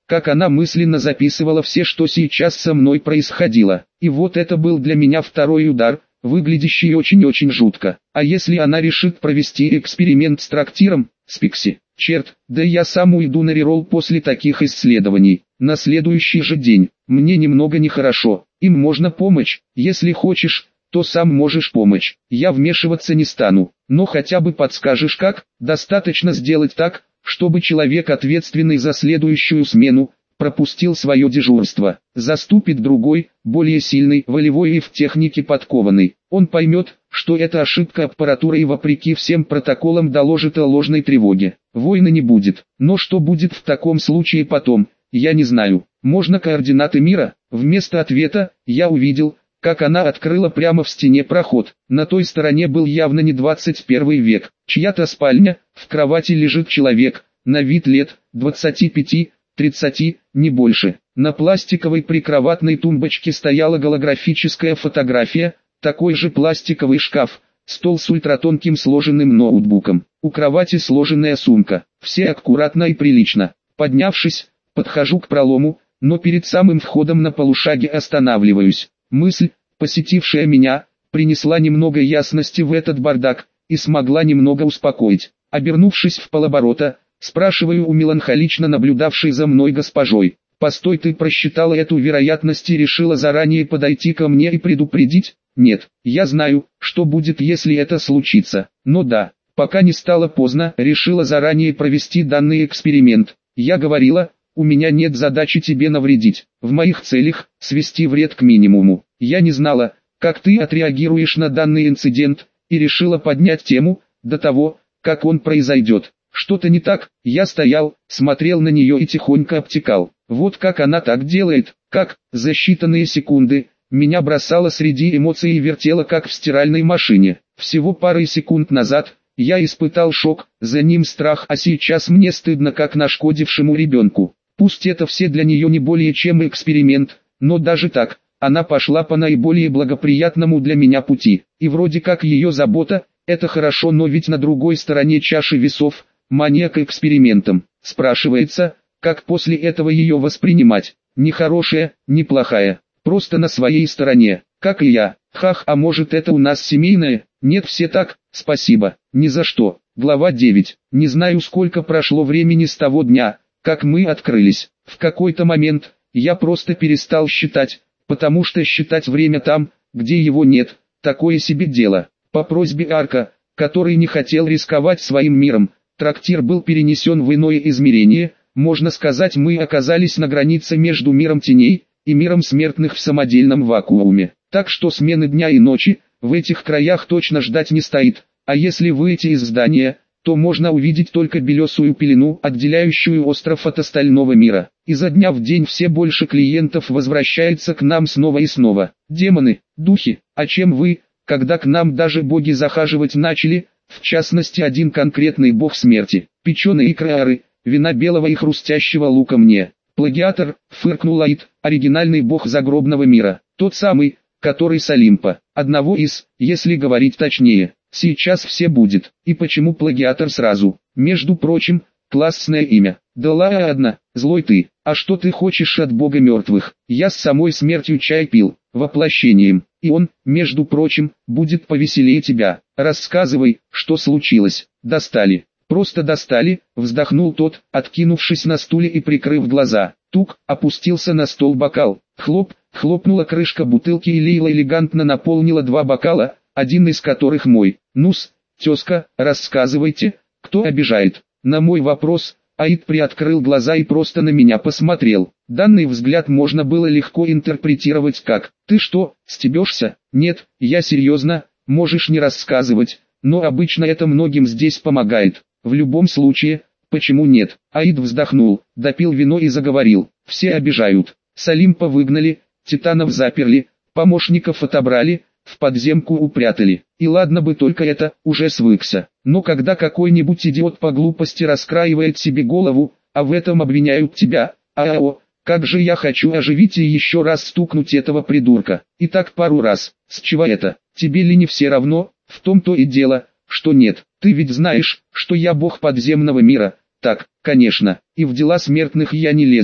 как она мысленно записывала все, что сейчас со мной происходило. И вот это был для меня второй удар, выглядящий очень-очень жутко. А если она решит провести эксперимент с трактиром, с Пикси? Черт, да я сам уйду на реролл после таких исследований. На следующий же день, мне немного нехорошо, им можно помочь, если хочешь, то сам можешь помочь. Я вмешиваться не стану, но хотя бы подскажешь как. Достаточно сделать так, чтобы человек, ответственный за следующую смену, пропустил свое дежурство. Заступит другой, более сильный, волевой и в технике подкованный. Он поймет, что это ошибка аппаратуры и вопреки всем протоколам доложит о ложной тревоге. Войны не будет. Но что будет в таком случае потом, я не знаю. Можно координаты мира? Вместо ответа, я увидел, как она открыла прямо в стене проход. На той стороне был явно не двадцать первый век. Чья-то спальня, в кровати лежит человек, на вид лет двадцати пяти тридцати, не больше. На пластиковой прикроватной тумбочке стояла голографическая фотография, такой же пластиковый шкаф, стол с ультратонким сложенным ноутбуком. У кровати сложенная сумка. Все аккуратно и прилично. Поднявшись, подхожу к пролому, но перед самым входом на полушаге останавливаюсь. Мысль, посетившая меня, принесла немного ясности в этот бардак, и смогла немного успокоить. Обернувшись в полоборота, спрашиваю у меланхолично наблюдавшей за мной госпожой: «Постой, ты просчитала эту вероятность и решила заранее подойти ко мне и предупредить?» «Нет, я знаю, что будет, если это случится, но да, пока не стало поздно, решила заранее провести данный эксперимент. Я говорила, у меня нет задачи тебе навредить, в моих целях свести вред к минимуму. Я не знала, как ты отреагируешь на данный инцидент, и решила поднять тему до того, как он произойдет. Что-то не так?» Я стоял, смотрел на нее и тихонько обтекал. Вот как она так делает, как, за считанные секунды, меня бросало среди эмоций и вертело как в стиральной машине. Всего парой секунд назад, я испытал шок, за ним страх, а сейчас мне стыдно как нашкодившему ребенку. Пусть это все для нее не более чем эксперимент, но даже так, она пошла по наиболее благоприятному для меня пути. И вроде как ее забота, это хорошо, но ведь на другой стороне чаши весов, мания к экспериментам. Спрашивается, как после этого ее воспринимать? Не хорошая, не плохая, просто на своей стороне, как и я. Хах, а может это у нас семейное? Нет, все так, спасибо, ни за что. Глава девять. Не знаю, сколько прошло времени с того дня, как мы открылись. В какой-то момент, я просто перестал считать, потому что считать время там, где его нет, такое себе дело. По просьбе Арка, который не хотел рисковать своим миром, трактир был перенесен в иное измерение. Можно сказать, мы оказались на границе между миром теней и миром смертных в самодельном вакууме. Так что смены дня и ночи в этих краях точно ждать не стоит, а если выйти из здания, то можно увидеть только белесую пелену, отделяющую остров от остального мира. Изо дня в день все больше клиентов возвращается к нам снова и снова. Демоны, духи, а чем вы, когда к нам даже боги захаживать начали, в частности один конкретный бог смерти, печеные икры, вина белого и хрустящего лука мне. Плагиатор, фыркнул Аид, оригинальный бог загробного мира, тот самый, который с Олимпа, одного из, если говорить точнее, сейчас все будет. И почему плагиатор сразу? Между прочим, классное имя. Да ладно, злой ты, а что ты хочешь от бога мертвых? Я с самой смертью чай пил, воплощением, и он, между прочим, будет повеселее тебя. Рассказывай, что случилось. Достали. Просто достали, вздохнул тот, откинувшись на стуле и прикрыв глаза. Тук, опустился на стол бокал. Хлоп, хлопнула крышка бутылки и Лейла элегантно наполнила два бокала, один из которых мой. Ну-с, тезка, рассказывайте, кто обижает? На мой вопрос, Аид приоткрыл глаза и просто на меня посмотрел. Данный взгляд можно было легко интерпретировать как: «Ты что, стебешься?» «Нет, я серьезно, можешь не рассказывать, но обычно это многим здесь помогает. В любом случае, почему нет?» Аид вздохнул, допил вино и заговорил. «Все обижают. С Олимпа выгнали, титанов заперли, помощников отобрали, в подземку упрятали. И ладно бы только это, уже свыкся. Но когда какой-нибудь идиот по глупости раскраивает себе голову, а в этом обвиняют тебя, ао, как же я хочу оживить и еще раз стукнуть этого придурка. И так пару раз. С чего это? Тебе ли не все равно? В том-то и дело, что нет. Ты ведь знаешь, что я бог подземного мира. Так, конечно, и в дела смертных я не лезу.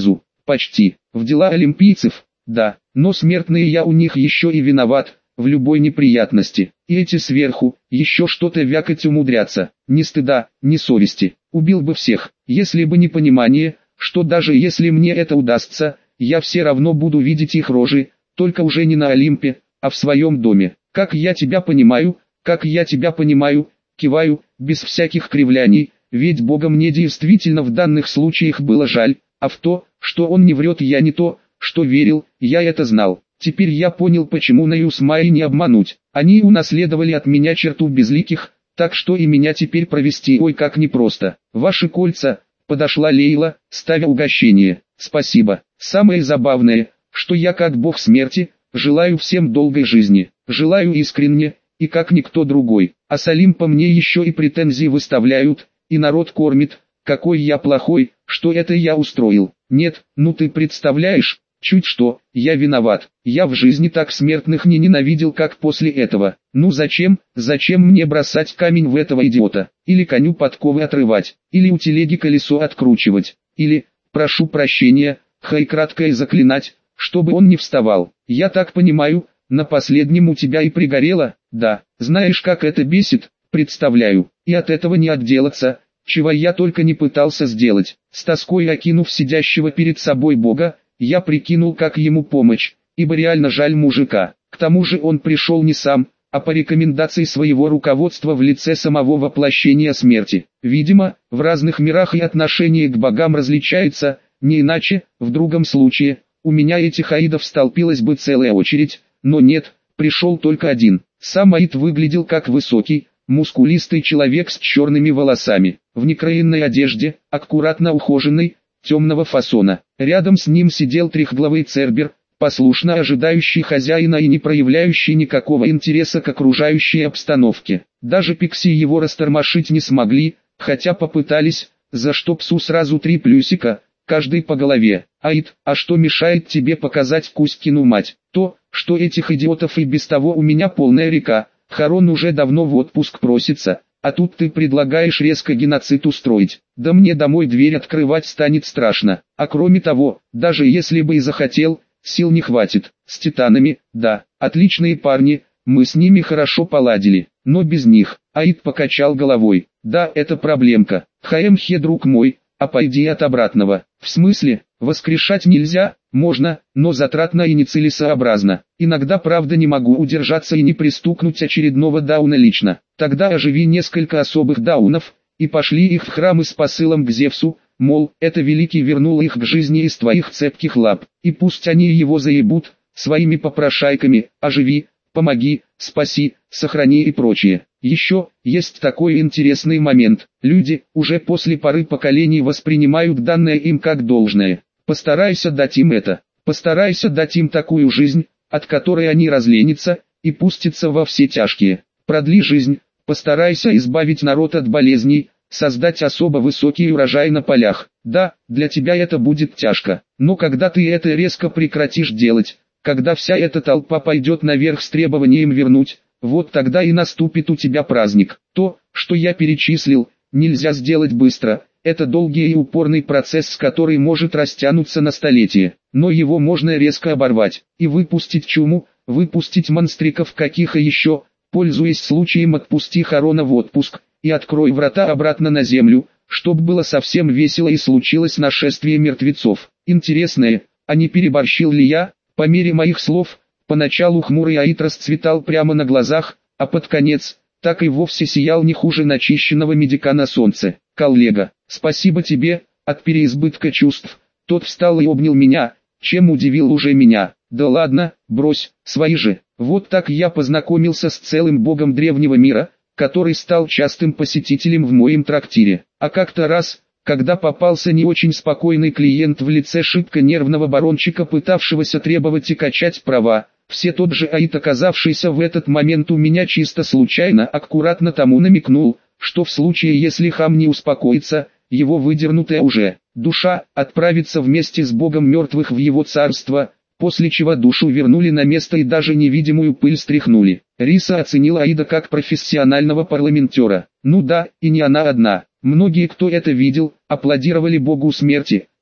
почти. В дела олимпийцев, да, но смертные я у них еще и виноват, в любой неприятности. И эти сверху, еще что-то вякать умудрятся. Ни стыда, ни совести. Убил бы всех, если бы не понимание, что даже если мне это удастся, я все равно буду видеть их рожи, только уже не на Олимпе, а в своем доме. Как я тебя понимаю, как я тебя понимаю, киваю, без всяких кривляний, ведь Бога мне действительно в данных случаях было жаль, а в то, что он не врет, я не то, что верил, я это знал. Теперь я понял, почему Наю с Майей не обмануть. Они унаследовали от меня черту безликих, так что и меня теперь провести ой как непросто. Ваши кольца, подошла Лейла, ставя угощение. Спасибо. Самое забавное, что я как бог смерти, желаю всем долгой жизни. Желаю искренне, и как никто другой. А с Олимпа мне еще и претензии выставляют, и народ кормит, какой я плохой, что это я устроил. Нет, ну ты представляешь, чуть что, я виноват. Я в жизни так смертных не ненавидел, как после этого. Ну зачем, зачем мне бросать камень в этого идиота? Или коню подковы отрывать? Или у телеги колесо откручивать? Или, прошу прощения, хай краткое заклинать, чтобы он не вставал? Я так понимаю, на последнем у тебя и пригорело? Да, знаешь, как это бесит? Представляю, и от этого не отделаться, чего я только не пытался сделать. С тоской окинув сидящего перед собой Бога, я прикинул, как ему помочь, ибо реально жаль мужика. К тому же он пришел не сам, а по рекомендации своего руководства в лице самого воплощения смерти. Видимо, в разных мирах и отношение к богам различается, не иначе, в другом случае, у меня этих аидов столпилась бы целая очередь, но нет, пришел только один. Сам аид выглядел как высокий, мускулистый человек с черными волосами, в некроенной одежде, аккуратно ухоженной, темного фасона. Рядом с ним сидел трехглавый цербер, послушно ожидающий хозяина и не проявляющий никакого интереса к окружающей обстановке. Даже пикси его растормошить не смогли, хотя попытались, за что псу сразу три плюсика, каждый по голове. Аид, а что мешает тебе показать Кузькину мать? То, что этих идиотов и без того у меня полная река. Харон уже давно в отпуск просится, а тут ты предлагаешь резко геноцид устроить. Да мне домой дверь открывать станет страшно. А кроме того, даже если бы и захотел, сил не хватит. С титанами, да, отличные парни, мы с ними хорошо поладили, но без них. Аид покачал головой. Да, это проблемка. ХМХ, друг мой, а пойди от обратного. В смысле, воскрешать нельзя? Можно, но затратно и нецелесообразно. Иногда правда не могу удержаться и не пристукнуть очередного дауна лично. Тогда оживи несколько особых даунов, и пошли их в храмы с посылом к Зевсу, мол, это великий вернул их к жизни из твоих цепких лап. И пусть они его заебут, своими попрошайками, оживи, помоги, спаси, сохрани и прочее. Еще, есть такой интересный момент. Люди, уже после пары поколений воспринимают данное им как должное. Постарайся дать им это. Постарайся дать им такую жизнь, от которой они разленятся, и пустятся во все тяжкие. Продли жизнь, постарайся избавить народ от болезней, создать особо высокий урожай на полях. Да, для тебя это будет тяжко, но когда ты это резко прекратишь делать, когда вся эта толпа пойдет наверх с требованием вернуть, вот тогда и наступит у тебя праздник. То, что я перечислил, нельзя сделать быстро. Это долгий и упорный процесс, который может растянуться на столетия, но его можно резко оборвать и выпустить чуму, выпустить монстриков каких и еще, пользуясь случаем отпусти Харона в отпуск и открой врата обратно на землю, чтоб было совсем весело и случилось нашествие мертвецов. Интересное, а не переборщил ли я? По мере моих слов, поначалу хмурый аид расцветал прямо на глазах, а под конец, так и вовсе сиял не хуже начищенного медика на солнце. Коллега, спасибо тебе, от переизбытка чувств. Тот встал и обнял меня, чем удивил уже меня. Да ладно, брось, свои же. Вот так я познакомился с целым богом древнего мира, который стал частым посетителем в моем трактире. А как-то раз, когда попался не очень спокойный клиент в лице шибко нервного барончика, пытавшегося требовать и качать права, все тот же аид, оказавшийся в этот момент у меня чисто случайно, аккуратно тому намекнул, что в случае если хам не успокоится, его выдернутая уже душа отправится вместе с богом мертвых в его царство, после чего душу вернули на место и даже невидимую пыль стряхнули. Риса оценила аида как профессионального парламентера. Ну да, и не она одна. Многие, кто это видел, аплодировали богу смерти,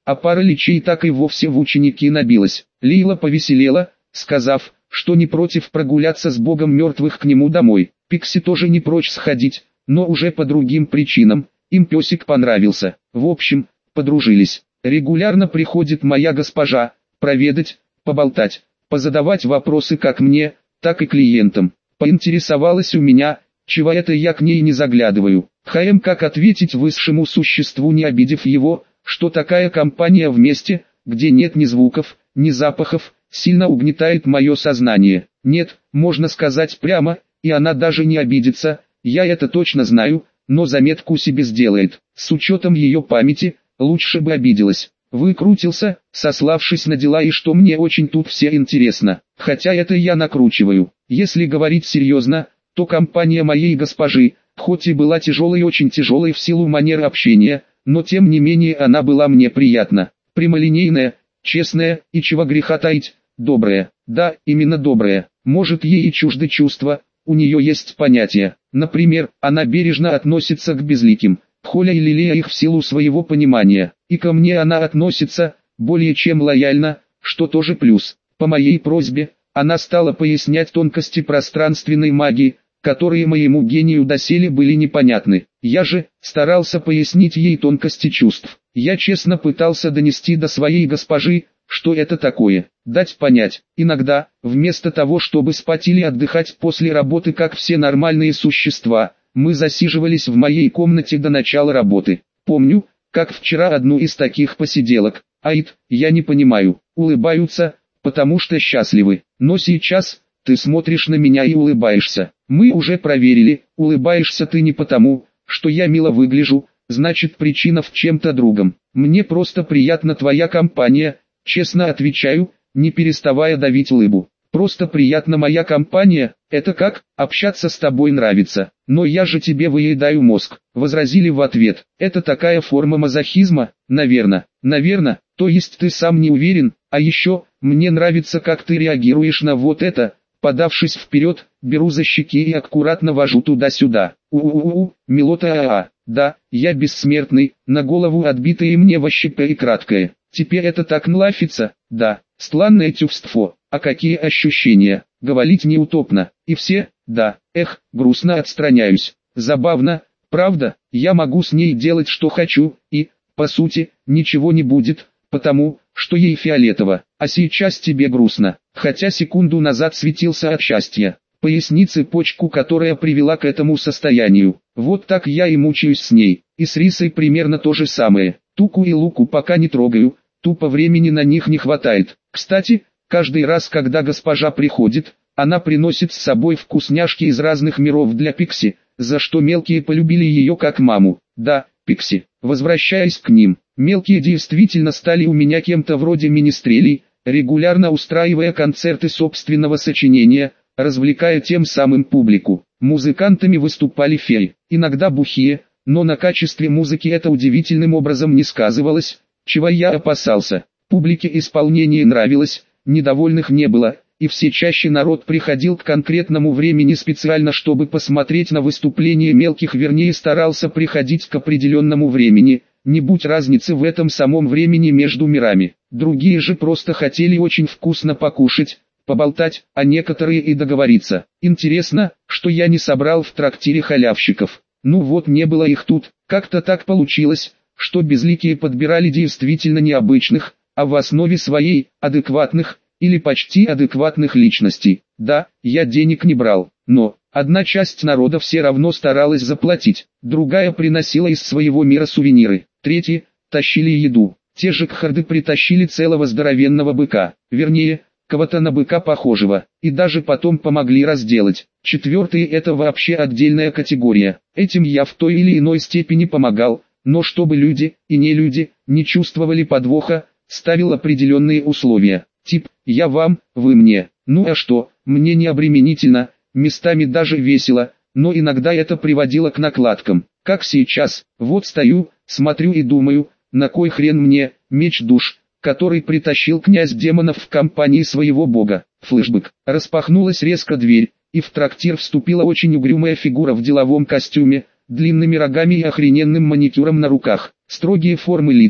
а пара личей так и вовсе в ученики набилась. Лейла повеселела, сказав, что не против прогуляться с богом мертвых к нему домой. Пикси тоже не прочь сходить, но уже по другим причинам, им песик понравился. В общем, подружились. Регулярно приходит моя госпожа, проведать, поболтать, позадавать вопросы как мне, так и клиентам. Поинтересовалась у меня, чего это я к ней не заглядываю. Хаем как ответить высшему существу, не обидев его, что такая компания в месте, где нет ни звуков, ни запахов, сильно угнетает мое сознание. Нет, можно сказать прямо, и она даже не обидится, я это точно знаю, но заметку себе сделает. С учетом ее памяти, лучше бы обиделась. Выкрутился, сославшись на дела и что мне очень тут все интересно. Хотя это я накручиваю. Если говорить серьезно, то компания моей госпожи, хоть и была тяжелой, очень тяжелой в силу манеры общения, но тем не менее она была мне приятна. Прямолинейная, честная и, чего греха таить, добрая. Да, именно добрая. Может, ей и чужды чувства, у нее есть понятия. Например, она бережно относится к безликим, холя и лелея их в силу своего понимания. И ко мне она относится более чем лояльно, что тоже плюс. По моей просьбе, она стала пояснять тонкости пространственной магии, которые моему гению доселе были непонятны. Я же старался пояснить ей тонкости чувств. Я честно пытался донести до своей госпожи, что это такое, дать понять. Иногда, вместо того чтобы спать или отдыхать после работы как все нормальные существа, мы засиживались в моей комнате до начала работы. Помню, как вчера одну из таких посиделок, Аид, я не понимаю, улыбаются, потому что счастливы, но сейчас, ты смотришь на меня и улыбаешься. Мы уже проверили, улыбаешься ты не потому, что я мило выгляжу, значит причина в чем-то другом. Мне просто приятна твоя компания, честно отвечаю, не переставая давить улыбу. Просто приятна моя компания, это как, общаться с тобой нравится, но я же тебе выедаю мозг, возразили в ответ. Это такая форма мазохизма, наверно, наверно, то есть ты сам не уверен, а еще, мне нравится как ты реагируешь на вот это. Подавшись вперед, беру за щеки и аккуратно вожу туда-сюда. У-у-у, милота а-а, да, я бессмертный, на голову отбитое мне вощепе и краткое. Теперь это так нлафится, да, странное чувство, а какие ощущения, говорить неутопно. И все, да, эх, грустно отстраняюсь. Забавно, правда, я могу с ней делать что хочу, и, по сути, ничего не будет, потому, что ей фиолетово, а сейчас тебе грустно, хотя секунду назад светился от счастья. Поясни цепочку, которая привела к этому состоянию. Вот так я и мучаюсь с ней, и с Рисой примерно то же самое. Туку и Луку пока не трогаю, тупо времени на них не хватает. Кстати, каждый раз, когда госпожа приходит, она приносит с собой вкусняшки из разных миров для Пикси, за что мелкие полюбили ее как маму. Да, Пикси, возвращаясь к ним, мелкие действительно стали у меня кем-то вроде министрелей, регулярно устраивая концерты собственного сочинения, развлекая тем самым публику. Музыкантами выступали феи, иногда бухие, но на качестве музыки это удивительным образом не сказывалось, чего я опасался. Публике исполнение нравилось, недовольных не было, и все чаще народ приходил к конкретному времени специально, чтобы посмотреть на выступление мелких, вернее старался приходить к определенному времени, не будь разницы в этом самом времени между мирами. Другие же просто хотели очень вкусно покушать, поболтать, а некоторые и договориться. Интересно, что я не собрал в трактире халявщиков. Ну вот не было их тут, как-то так получилось, что безликие подбирали действительно необычных, а в основе своей, адекватных, или почти адекватных личностей. Да, я денег не брал, но, одна часть народа все равно старалась заплатить, другая приносила из своего мира сувениры, третьи, тащили еду, те же кхарды притащили целого здоровенного быка, вернее, кого-то на быка похожего, и даже потом помогли разделать. Четвертые — это вообще отдельная категория, этим я в той или иной степени помогал, но чтобы люди, и не люди, не чувствовали подвоха, ставил определенные условия. Тип, я вам, вы мне. Ну а что, мне не обременительно, местами даже весело, но иногда это приводило к накладкам. Как сейчас, вот стою, смотрю и думаю, на кой хрен мне, меч душ, который притащил князь демонов в компании своего бога. Флэшбэк. Распахнулась резко дверь, и в трактир вступила очень угрюмая фигура в деловом костюме, длинными рогами и охрененным маникюром на руках. Строгие формы лица,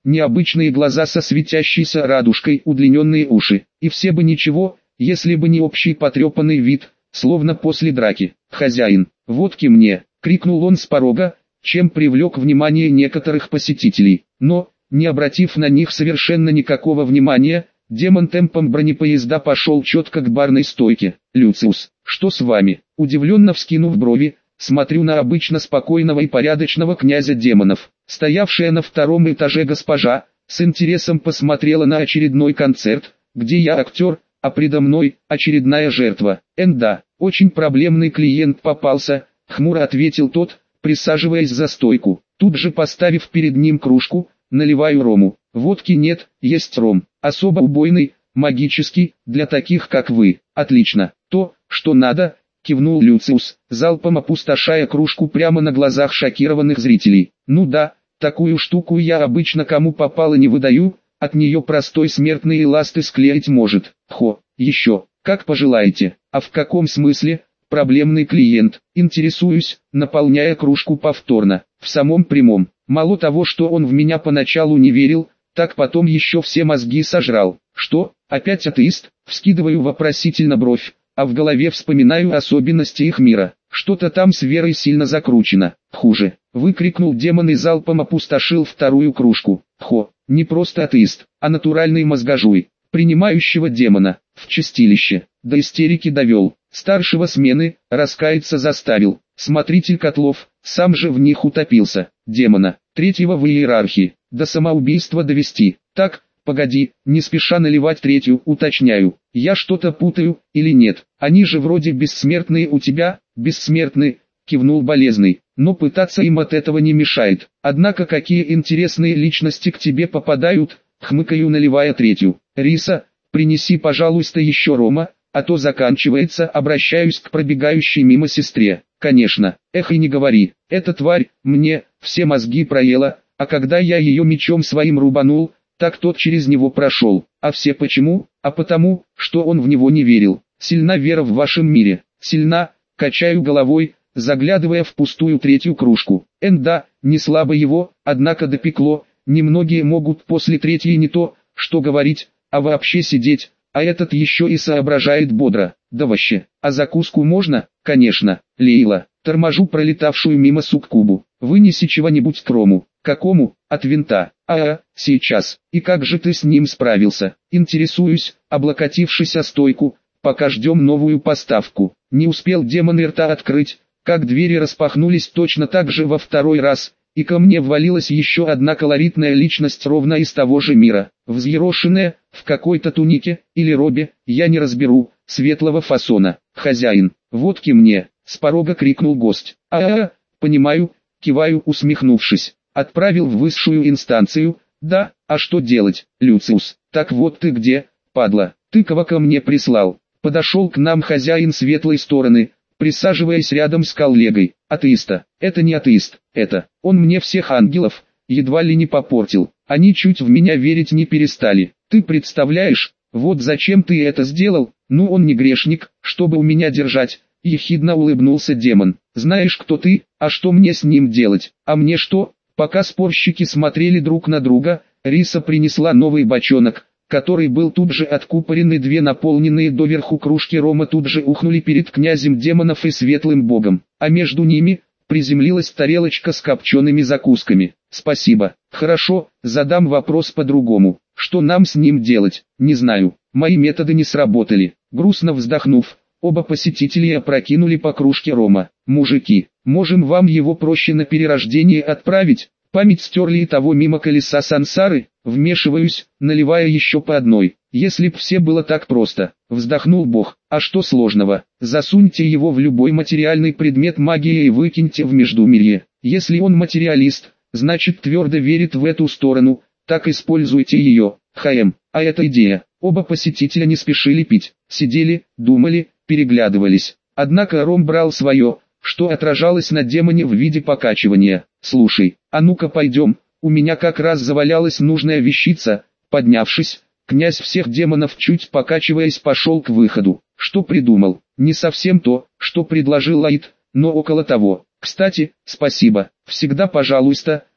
необычные глаза со светящейся радужкой, удлиненные уши. И все бы ничего, если бы не общий потрепанный вид, словно после драки. «Хозяин, водки мне!» — крикнул он с порога, чем привлек внимание некоторых посетителей. Но, не обратив на них совершенно никакого внимания, демон темпом бронепоезда пошел четко к барной стойке. «Люциус, что с вами?» Удивленно вскинув брови, смотрю на обычно спокойного и порядочного князя демонов. Стоявшая на втором этаже госпожа, с интересом посмотрела на очередной концерт, где я актер, а предо мной очередная жертва. «Энда, очень проблемный клиент попался», — хмуро ответил тот, присаживаясь за стойку. Тут же поставив перед ним кружку, наливаю рому. «Водки нет, есть ром, особо убойный, магический, для таких как вы». «Отлично, то, что надо», — кивнул Люциус, залпом опустошая кружку прямо на глазах шокированных зрителей. «Ну да, такую штуку я обычно кому попало не выдаю, от нее простой смертный и ласты склеить может. Хо, еще, как пожелаете». «А в каком смысле?» «Проблемный клиент», интересуюсь, наполняя кружку повторно. В самом прямом. Мало того, что он в меня поначалу не верил, так потом еще все мозги сожрал. «Что, опять атеист?» Вскидываю вопросительно бровь, а в голове вспоминаю особенности их мира. Что-то там с верой сильно закручено. «Хуже», выкрикнул демон и залпом опустошил вторую кружку. «Хо, не просто атеист, а натуральный мозгожуй, принимающего демона, в чистилище, до истерики довел. Старшего смены, раскаяться заставил. Смотритель котлов, сам же в них утопился. Демона, третьего в иерархии, до самоубийства довести. Так, погоди, не спеша наливать третью, уточняю. Я что-то путаю, или нет? Они же вроде бессмертные у тебя, бессмертны, кивнул болезный. Но пытаться им от этого не мешает. Однако какие интересные личности к тебе попадают, хмыкаю, наливая третью. «Риса, принеси, пожалуйста, еще рома, а то заканчивается», обращаюсь к пробегающей мимо сестре. «Конечно, эх, и не говори, эта тварь, мне, все мозги проела, а когда я ее мечом своим рубанул, так тот через него прошел. А все почему? А потому, что он в него не верил. Сильна вера в вашем мире, сильна», качаю головой, заглядывая в пустую третью кружку. «Энда, не слабо его, однако допекло, немногие могут после третьей не то, что говорить, а вообще сидеть, а этот еще и соображает бодро. Да вообще, а закуску можно?» «Конечно, Лейла». Торможу пролетавшую мимо суккубу. «Вынеси чего-нибудь к рому». «Какому?» «От винта». «А, сейчас. И как же ты с ним справился?» Интересуюсь, облокотившись о стойку, пока ждем новую поставку. Не успел демон и рта открыть, как двери распахнулись точно так же во второй раз, и ко мне ввалилась еще одна колоритная личность ровно из того же мира. Взъерошенная, в какой-то тунике, или робе, я не разберу, светлого фасона. «Хозяин, водки мне!» — с порога крикнул гость. «А-а-а, понимаю», — киваю, усмехнувшись. «Отправил в высшую инстанцию, да, а что делать, Люциус?» «Так вот ты где, падла, ты кого ко мне прислал?» Подошел к нам хозяин светлой стороны, присаживаясь рядом с коллегой. «Атеиста, это не атеист, это, он мне всех ангелов, едва ли не попортил, они чуть в меня верить не перестали. Ты представляешь, вот зачем ты это сделал?» «Ну он не грешник, чтобы у меня держать», — ехидно улыбнулся демон. «Знаешь, кто ты, а что мне с ним делать?» «А мне что?» Пока спорщики смотрели друг на друга, Риса принесла новый бочонок, который был тут же откупорен, и две наполненные доверху кружки рома тут же ухнули перед князем демонов и светлым богом, а между ними приземлилась тарелочка с копчеными закусками. «Спасибо. Хорошо, задам вопрос по-другому. Что нам с ним делать?» «Не знаю. Мои методы не сработали». Грустно вздохнув, оба посетителя опрокинули по кружке рома. «Мужики, можем вам его проще на перерождение отправить? Память стерли и того мимо колеса сансары?» Вмешиваюсь, наливая еще по одной. «Если б все было так просто», — вздохнул бог. «А что сложного? Засуньте его в любой материальный предмет магии и выкиньте в междумирье. Если он материалист, значит твердо верит в эту сторону, так используйте ее. ХМ, а это идея». Оба посетителя не спешили пить, сидели, думали, переглядывались. Однако ром брал свое, что отражалось на демоне в виде покачивания. «Слушай, а ну-ка пойдем, у меня как раз завалялась нужная вещица». Поднявшись, князь всех демонов, чуть покачиваясь, пошел к выходу. Что придумал? Не совсем то, что предложил Аид, но около того. «Кстати, спасибо, всегда пожалуйста»,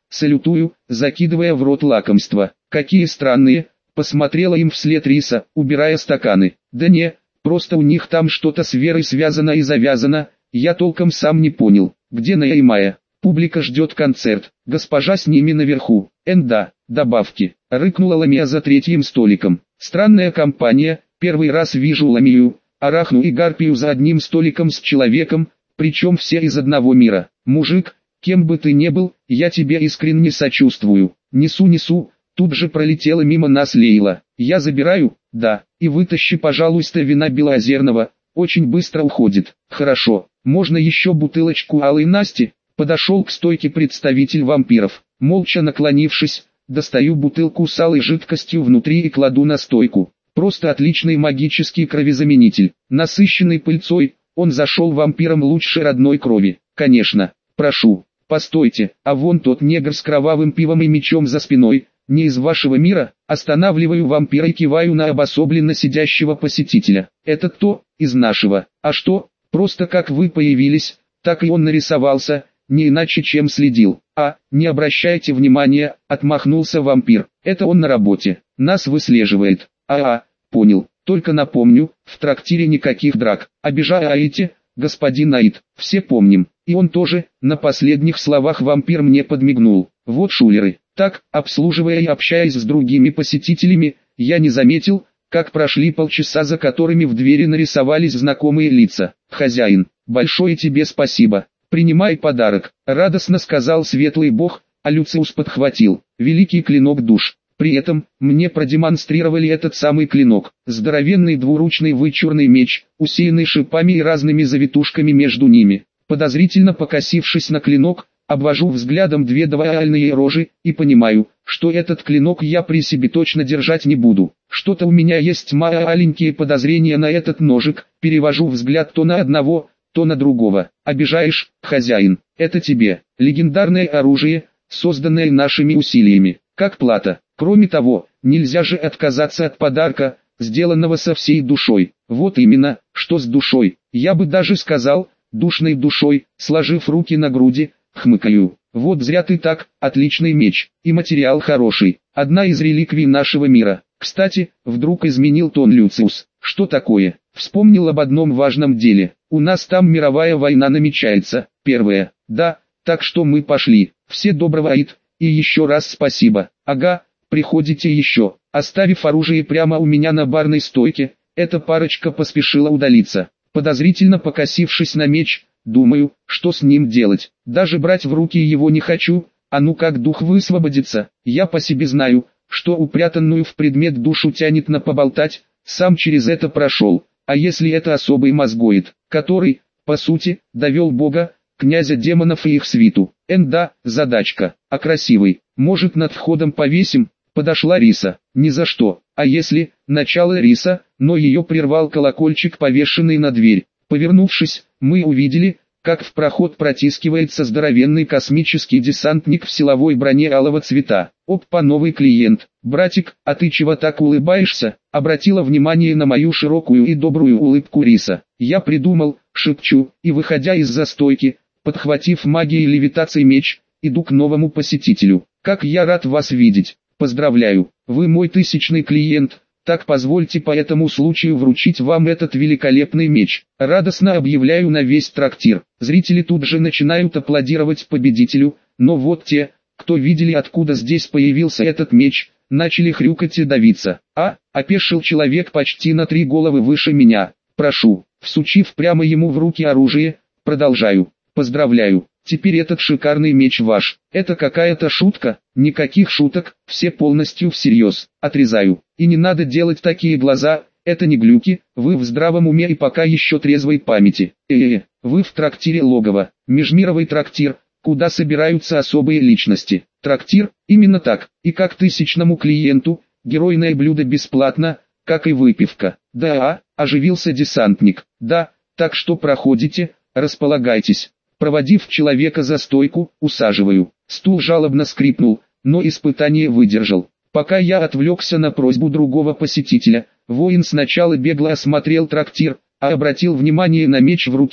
салютую, закидывая в рот лакомство. Какие странные, посмотрела им вслед Риса, убирая стаканы. Да не, просто у них там что-то с верой связано и завязано, я толком сам не понял, где Ная и Майя. Публика ждет концерт, госпожа с ними наверху. Энда, добавки, рыкнула Ламия за третьим столиком. Странная компания, первый раз вижу Ламию, Арахну и Гарпию за одним столиком с человеком, причем все из одного мира. Мужик, кем бы ты ни был, я тебе искренне сочувствую. Несу-несу, тут же пролетела мимо нас Лейла. Я забираю, да, и вытащи, пожалуйста, вина белоозерного, очень быстро уходит. Хорошо, можно еще бутылочку алой Насти? Подошел к стойке представитель вампиров. Молча наклонившись, достаю бутылку с алой жидкостью внутри и кладу на стойку. Просто отличный магический кровезаменитель. Насыщенный пыльцой, он зашел вампирам лучше родной крови. Конечно, прошу, постойте, а вон тот негр с кровавым пивом и мечом за спиной, не из вашего мира? Останавливаю вампира и киваю на обособленно сидящего посетителя. Это кто? Из нашего. А что? Просто как вы появились, так и он нарисовался, не иначе чем следил. А, не обращайте внимания, отмахнулся вампир. Это он на работе, нас выслеживает. А-а, понял, только напомню, в трактире никаких драк. Обижаете, господин Аид, все помним. И он тоже, на последних словах вампир мне подмигнул. Вот шулеры. Так, обслуживая и общаясь с другими посетителями, я не заметил, как прошли полчаса, за которыми в двери нарисовались знакомые лица. Хозяин, большое тебе спасибо. «Принимай подарок», — радостно сказал светлый бог, а Люциус подхватил «великий клинок душ». При этом, мне продемонстрировали этот самый клинок, здоровенный двуручный вычурный меч, усеянный шипами и разными завитушками между ними. Подозрительно покосившись на клинок, обвожу взглядом две довольные рожи, и понимаю, что этот клинок я при себе точно держать не буду. Что-то у меня есть маленькие подозрения на этот ножик, перевожу взгляд то на одного, то на другого. Обижаешь, хозяин, это тебе, легендарное оружие, созданное нашими усилиями, как плата. Кроме того, нельзя же отказаться от подарка, сделанного со всей душой. Вот именно, что с душой, я бы даже сказал, душной душой, сложив руки на груди, хмыкаю. Вот зря ты так, отличный меч, и материал хороший, одна из реликвий нашего мира. Кстати, вдруг изменил тон Люциус. Что такое? Вспомнил об одном важном деле. У нас там мировая война намечается, первая. Да, так что мы пошли. Все доброго, Аид, и еще раз спасибо. Ага, приходите еще. Оставив оружие прямо у меня на барной стойке, эта парочка поспешила удалиться. Подозрительно покосившись на меч, думаю, что с ним делать. Даже брать в руки его не хочу, а ну как дух высвободится. Я по себе знаю, что упрятанную в предмет душу тянет на поболтать, сам через это прошел. А если это особый мозгоид, который, по сути, довел бога, князя демонов и их свиту? Энда, задачка. А красивый, может, над входом повесим? Подошла Риса. Ни за что. А если, начало Риса, но ее прервал колокольчик, повешенный на дверь. Повернувшись, мы увидели, как в проход протискивается здоровенный космический десантник в силовой броне алого цвета. Опа, новый клиент. Братик, а ты чего так улыбаешься? Обратила внимание на мою широкую и добрую улыбку Риса. Я придумал, шепчу, и выходя из-за стойки, подхватив магией левитации меч, иду к новому посетителю. Как я рад вас видеть. Поздравляю, вы мой тысячный клиент. Так позвольте по этому случаю вручить вам этот великолепный меч. Радостно объявляю на весь трактир. Зрители тут же начинают аплодировать победителю, но вот те, кто видели, откуда здесь появился этот меч, начали хрюкать и давиться. А, опешил человек почти на три головы выше меня. Прошу, всучив прямо ему в руки оружие, продолжаю. Поздравляю, теперь этот шикарный меч ваш. Это какая-то шутка? Никаких шуток, все полностью всерьез. Отрезаю. И не надо делать такие глаза, это не глюки, вы в здравом уме и пока еще трезвой памяти. Э-э, вы в трактире Логово, межмировый трактир, куда собираются особые личности. Трактир, именно так, и как тысячному клиенту, геройное блюдо бесплатно, как и выпивка. Да, оживился десантник. Да, так что проходите, располагайтесь. Проводив человека за стойку, усаживаю. Стул жалобно скрипнул, но испытание выдержал. Пока я отвлекся на просьбу другого посетителя, воин сначала бегло осмотрел трактир, а обратил внимание на меч в руке,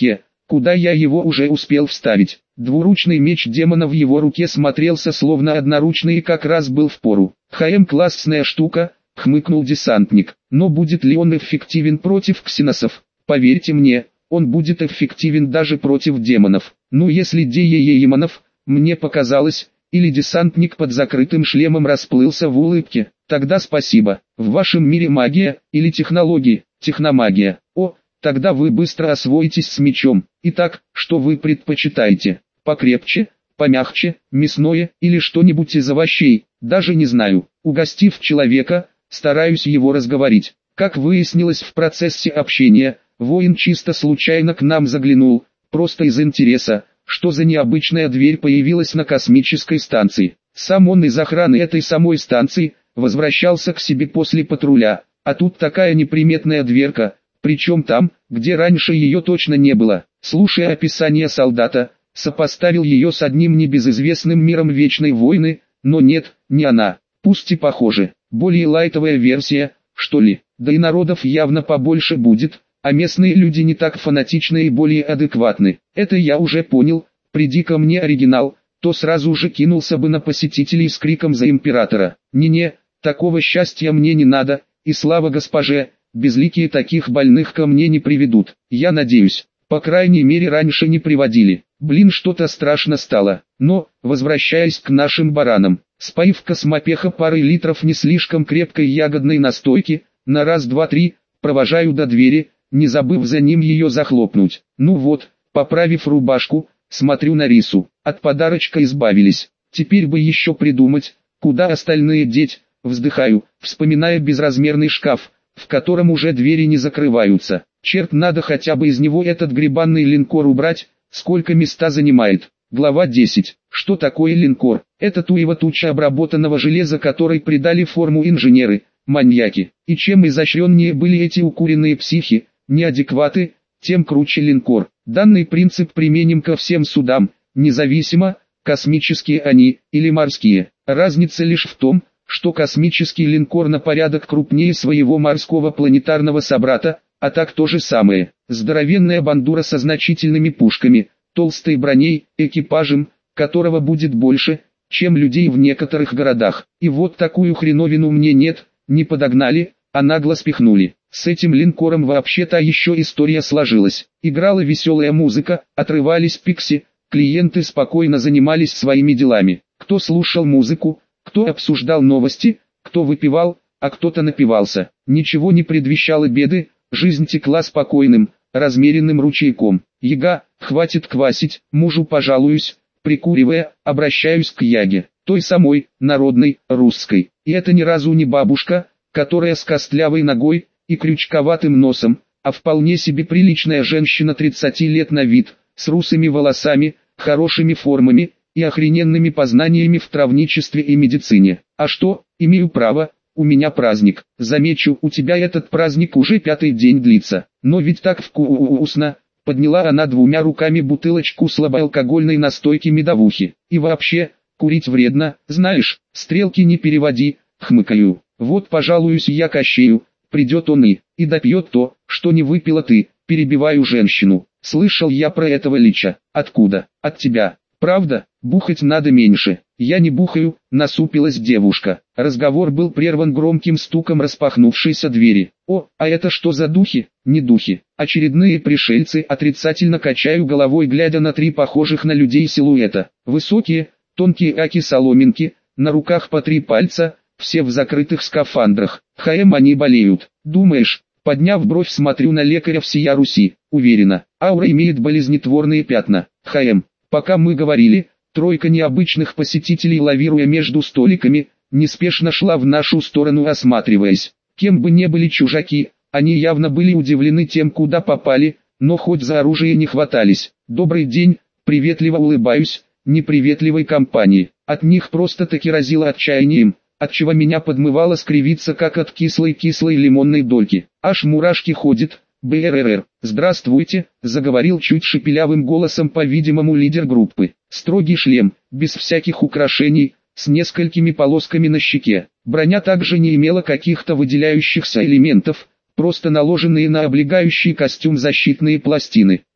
куда я его уже успел вставить. Двуручный меч демона в его руке смотрелся словно одноручный и как раз был впору. ХМ классная штука, хмыкнул десантник, но будет ли он эффективен против ксеносов? Поверьте мне, он будет эффективен даже против демонов. Ну если демонов, мне показалось, или десантник под закрытым шлемом расплылся в улыбке, тогда спасибо. В вашем мире магия, или технологии, техномагия. О, тогда вы быстро освоитесь с мечом. Итак, что вы предпочитаете? Покрепче, помягче, мясное или что-нибудь из овощей? Даже не знаю. Угостив человека, стараюсь его разговорить. Как выяснилось в процессе общения, воин чисто случайно к нам заглянул, просто из интереса, что за необычная дверь появилась на космической станции. Сам он из охраны этой самой станции, возвращался к себе после патруля, а тут такая неприметная дверка, причем там, где раньше ее точно не было. Слушая описание солдата, сопоставил ее с одним небезызвестным миром Вечной Войны, но нет, не она, пусть и похоже, более лайтовая версия, что ли, да и народов явно побольше будет, а местные люди не так фанатичны и более адекватны. Это я уже понял, приди ко мне оригинал, то сразу же кинулся бы на посетителей с криком за императора. Не-не, такого счастья мне не надо, и слава госпоже, безликие таких больных ко мне не приведут. Я надеюсь, по крайней мере раньше не приводили. Блин, что-то страшно стало. Но, возвращаясь к нашим баранам, споив космопеха парой литров не слишком крепкой ягодной настойки, на раз-два-три, провожаю до двери, не забыв за ним ее захлопнуть. Ну вот, поправив рубашку, смотрю на Рису. От подарочка избавились. Теперь бы еще придумать, куда остальные деть. Вздыхаю, вспоминая безразмерный шкаф, в котором уже двери не закрываются. Черт, надо хотя бы из него этот гребанный линкор убрать, сколько места занимает. Глава десять. Что такое линкор? Это туева туча обработанного железа, которой придали форму инженеры, маньяки. И чем изощреннее были эти укуренные психи, неадекваты, тем круче линкор. Данный принцип применим ко всем судам, независимо, космические они или морские. Разница лишь в том, что космический линкор на порядок крупнее своего морского планетарного собрата, а так то же самое. Здоровенная бандура со значительными пушками, толстой броней, экипажем, которого будет больше, чем людей в некоторых городах. И вот такую хреновину мне нет, не подогнали, а нагло спихнули. С этим линкором вообще-то еще история сложилась. Играла веселая музыка, отрывались пикси, клиенты спокойно занимались своими делами. Кто слушал музыку, кто обсуждал новости, кто выпивал, а кто-то напивался. Ничего не предвещало беды, жизнь текла спокойным, размеренным ручейком. Яга, хватит квасить, мужу пожалуюсь, прикуривая, обращаюсь к Яге, той самой, народной, русской. И это ни разу не бабушка, которая с костлявой ногой и крючковатым носом, а вполне себе приличная женщина тридцати лет на вид, с русыми волосами, хорошими формами и охрененными познаниями в травничестве и медицине. А что, имею право, у меня праздник. Замечу, у тебя этот праздник уже пятый день длится. Но ведь так вкусно. Подняла она двумя руками бутылочку слабоалкогольной настойки медовухи. И вообще, курить вредно, знаешь, стрелки не переводи, хмыкаю. Вот пожалуюсь я Кощею, придет он и, и допьет то, что не выпила ты, перебиваю женщину. Слышал я про этого лича. Откуда? От тебя. Правда, бухать надо меньше. Я не бухаю, насупилась девушка. Разговор был прерван громким стуком распахнувшейся двери. О, а это что за духи? Не духи. Очередные пришельцы. Отрицательно качаю головой, глядя на три похожих на людей силуэта. Высокие, тонкие аки-соломинки, на руках по три пальца, все в закрытых скафандрах. ХМ они болеют. Думаешь? Подняв бровь, смотрю на лекаря всея Руси. Уверена, аура имеет болезнетворные пятна. ХМ. Пока мы говорили, тройка необычных посетителей, лавируя между столиками, неспешно шла в нашу сторону, осматриваясь. Кем бы ни были чужаки, они явно были удивлены тем, куда попали, но хоть за оружие не хватались. «Добрый день», приветливо улыбаюсь, неприветливой компании. От них просто-таки разило отчаянием, отчего меня подмывало скривиться, как от кислой-кислой лимонной дольки. Аж мурашки ходят. БРР. «Здравствуйте», — заговорил чуть шепелявым голосом, по-видимому, лидер группы. Строгий шлем, без всяких украшений, с несколькими полосками на щеке. Броня также не имела каких-то выделяющихся элементов, просто наложенные на облегающий костюм защитные пластины.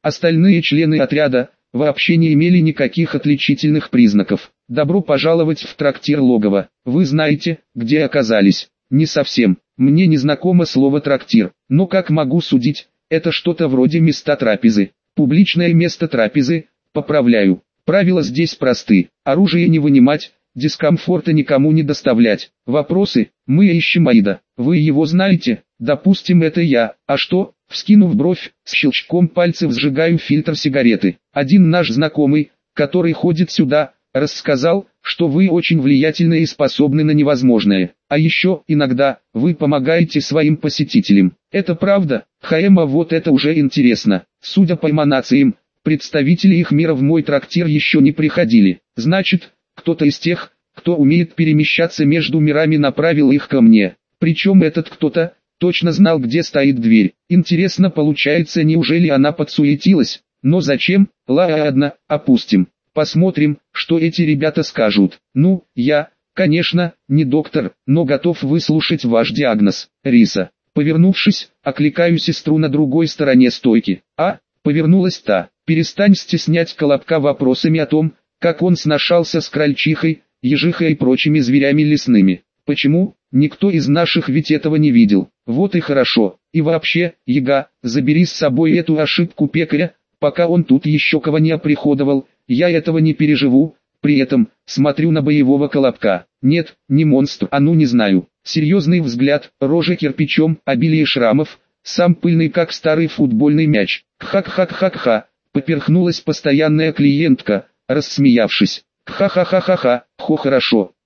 Остальные члены отряда вообще не имели никаких отличительных признаков. Добро пожаловать в трактир Логово. Вы знаете, где оказались? Не совсем. Мне не знакомо слово трактир, но как могу судить, это что-то вроде места трапезы. Публичное место трапезы, поправляю. Правила здесь просты. Оружие не вынимать, дискомфорта никому не доставлять. Вопросы? Мы ищем Аида. Вы его знаете? Допустим, это я. А что? Вскинув бровь, с щелчком пальцев сжигаю фильтр сигареты. Один наш знакомый, который ходит сюда, рассказал, что вы очень влиятельны и способны на невозможное. А еще, иногда, вы помогаете своим посетителям. Это правда? Хаэма, вот это уже интересно. Судя по эманациям, представители их мира в мой трактир еще не приходили. Значит, кто-то из тех, кто умеет перемещаться между мирами, направил их ко мне. Причем этот кто-то точно знал, где стоит дверь. Интересно получается, неужели она подсуетилась? Но зачем? Ладно, опустим. Посмотрим, что эти ребята скажут. Ну, я, конечно, не доктор, но готов выслушать ваш диагноз. Риса. Повернувшись, окликаю сестру на другой стороне стойки. А, повернулась та. Перестань стеснять Колобка вопросами о том, как он сношался с крольчихой, ежихой и прочими зверями лесными. Почему? Никто из наших ведь этого не видел. Вот и хорошо. И вообще, Яга, забери с собой эту ошибку пекаря, пока он тут еще кого не оприходовал. Я этого не переживу. При этом, смотрю на боевого Колобка. Нет, не монстр, а ну не знаю. Серьезный взгляд, рожа кирпичом, обилие шрамов, сам пыльный как старый футбольный мяч. Хак-хак-хак-ха, поперхнулась постоянная клиентка, рассмеявшись. Ха-ха-ха-ха-ха, хо хорошо.